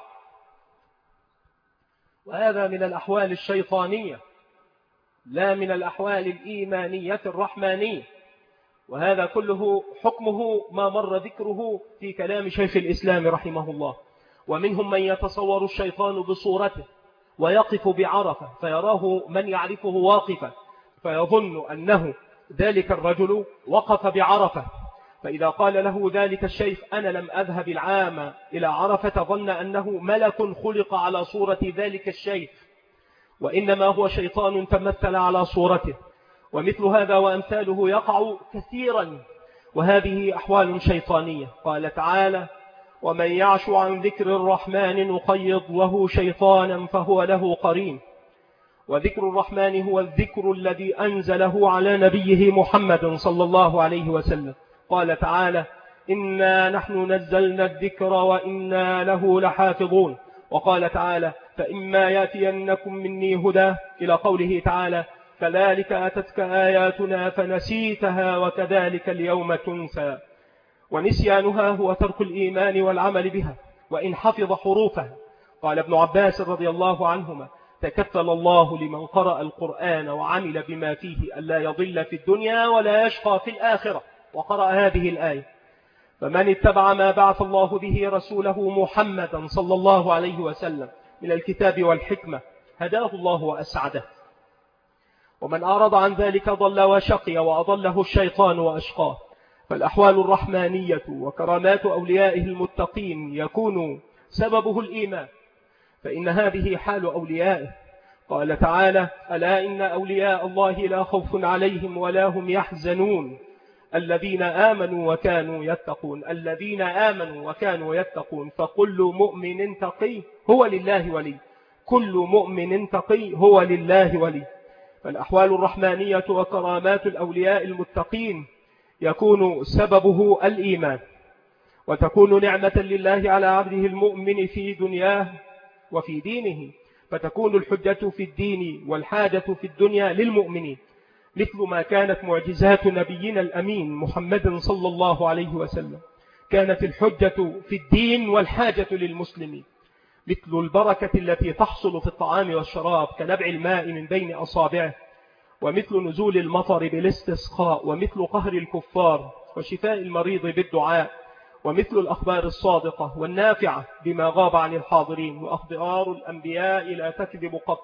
وهذا من الأحوال الشيطانية لا من الأحوال الإيمانية الرحمانية، وهذا كله حكمه ما مر ذكره في كلام شيخ الإسلام رحمه الله. ومنهم من يتصور الشيطان بصورته ويقف بعرفة فيراه من يعرفه واقفا فيظن أنه ذلك الرجل وقف بعرفة، فإذا قال له ذلك الشيخ: أنا لم أذهب العام إلى عرفة، ظن أنه ملك خلق على صورة ذلك الشيخ، وإنما هو شيطان تمثل على صورته. ومثل هذا وأمثاله يقع كثيرا، وهذه أحوال شيطانية. قال تعالى: ومن يعش عن ذكر الرحمن نقيض له شيطانا فهو له قرين. وذكر الرحمن هو الذكر الذي أنزله على نبيه محمد صلى الله عليه وسلم. قال تعالى: إنا نحن نزلنا الذكر وإنا له لحافظون. وقال تعالى: فإما يأتينكم مني هدى، إلى قوله تعالى: كذلك أتتك آياتنا فنسيتها وكذلك اليوم تنسى. ونسيانها هو ترك الإيمان والعمل بها وإن حفظ حروفها. قال ابن عباس رضي الله عنهما: تكفل الله لمن قرأ القرآن وعمل بما فيه ألا يضل في الدنيا ولا يشقى في الآخرة. وقرأ هذه الآية: فمن اتبع ما بعث الله به رسوله محمدا صلى الله عليه وسلم من الكتاب والحكمة هداه الله وأسعده، ومن أعرض عن ذلك ضل وشقي وأضله الشيطان وأشقاه. فالأحوال الرحمانية وكرامات أوليائه المتقين يكون سببه الإيمان، فإن هذه حال أوليائه. قال تعالى: ألا إن أولياء الله لا خوف عليهم ولا هم يحزنون الذين آمنوا وكانوا يتقون. الذين آمنوا وكانوا يتقون، فكل مؤمن تقي هو لله ولي، كل مؤمن تقي هو لله ولي. فالأحوال الرحمانية وكرامات الأولياء المتقين يكون سببه الإيمان، وتكون نعمة لله على عبده المؤمن في دنياه وفي دينه، فتكون الحجة في الدين والحاجة في الدنيا للمؤمنين. مثل ما كانت معجزات نبينا الأمين محمد صلى الله عليه وسلم، كانت الحجة في الدين والحاجة للمسلمين، مثل البركة التي تحصل في الطعام والشراب كنبع الماء من بين أصابعه، ومثل نزول المطر بالاستسقاء، ومثل قهر الكفار وشفاء المريض بالدعاء، ومثل الأخبار الصادقة والنافعة بما غاب عن الحاضرين، وأخبار الأنبياء لا تكذب قط.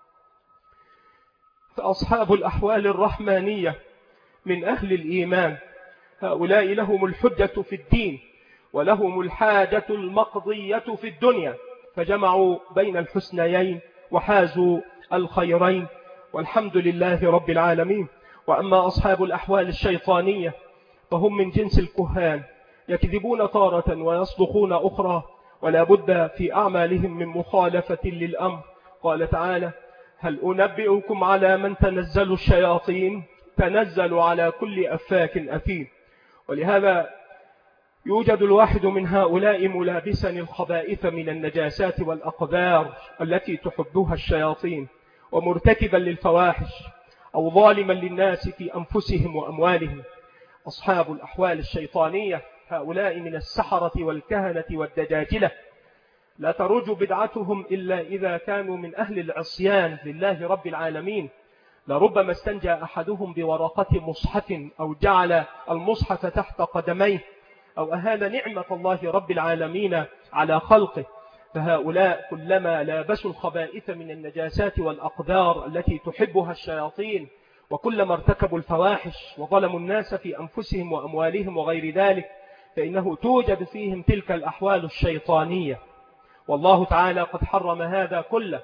فأصحاب الأحوال الرحمانية من أهل الإيمان هؤلاء لهم الحجة في الدين ولهم الحاجة المقضية في الدنيا، فجمعوا بين الحسنيين وحازوا الخيرين، والحمد لله رب العالمين. وأما أصحاب الأحوال الشيطانية فهم من جنس الكهان، يكذبون تارة ويصدقون أخرى، ولا بد في أعمالهم من مخالفة للأمر. قال تعالى: هل أنبئكم على من تنزل الشياطين؟ تنزل على كل أفاك أثيم. ولهذا يوجد الواحد من هؤلاء ملابسا الخبائث من النجاسات والأقذار التي تحبها الشياطين، ومرتكبا للفواحش، أو ظالما للناس في أنفسهم وأموالهم. أصحاب الأحوال الشيطانية هؤلاء من السحرة والكهنة والدجاجلة، لا ترج بدعتهم إلا إذا كانوا من أهل العصيان لله رب العالمين. لربما استنجى أحدهم بورقة مصحف، أو جعل المصحف تحت قدميه، أو أهان نعمة الله رب العالمين على خلقه. فهؤلاء كلما لابسوا الخبائث من النجاسات والأقدار التي تحبها الشياطين، وكلما ارتكبوا الفواحش وظلموا الناس في أنفسهم وأموالهم وغير ذلك، فإنه توجد فيهم تلك الأحوال الشيطانية. والله تعالى قد حرم هذا كله.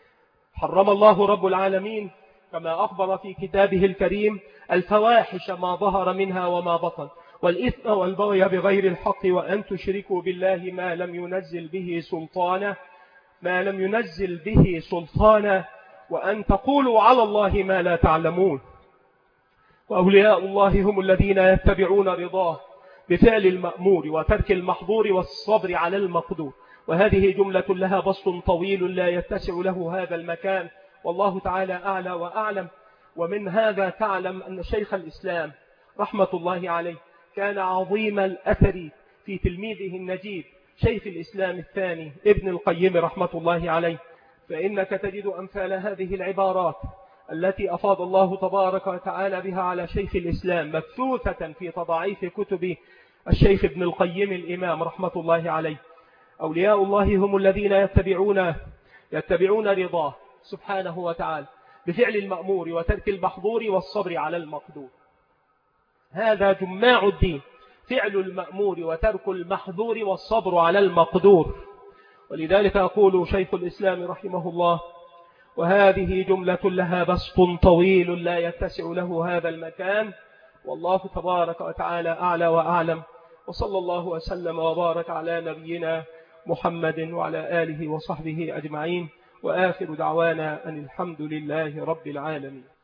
حرم الله رب العالمين كما أخبر في كتابه الكريم الفواحش ما ظهر منها وما بطن، والإثم والبغي بغير الحق، وأن تشركوا بالله ما لم ينزل به سلطانا ما لم ينزل به سلطانا وأن تقولوا على الله ما لا تعلمون. وأولياء الله هم الذين يتبعون رضاه بفعل المأمور وترك المحظور والصبر على المقدور. وهذه جملة لها بسط طويل لا يتسع له هذا المكان، والله تعالى أعلى وأعلم. ومن هذا تعلم أن شيخ الإسلام رحمة الله عليه كان عظيم الأثر في تلميذه النجيب شيخ الإسلام الثاني ابن القيم رحمة الله عليه، فإنك تجد أمثال هذه العبارات التي أفاض الله تبارك وتعالى بها على شيخ الإسلام مبثوثة في تضاعيف كتب الشيخ ابن القيم الإمام رحمة الله عليه. أولياء الله هم الذين يتبعون يتبعون رضاه سبحانه وتعالى بفعل المأمور وترك المحظور والصبر على المقدور. هذا جماع الدين، فعل المأمور وترك المحظور والصبر على المقدور. ولذلك أقول شيخ الإسلام رحمه الله: وهذه جملة لها بسط طويل لا يتسع له هذا المكان، والله تبارك وتعالى أعلى وأعلم. وصلى الله وسلم وبارك على نبينا محمد وعلى آله وصحبه أجمعين، وآخر دعوانا أن الحمد لله رب العالمين.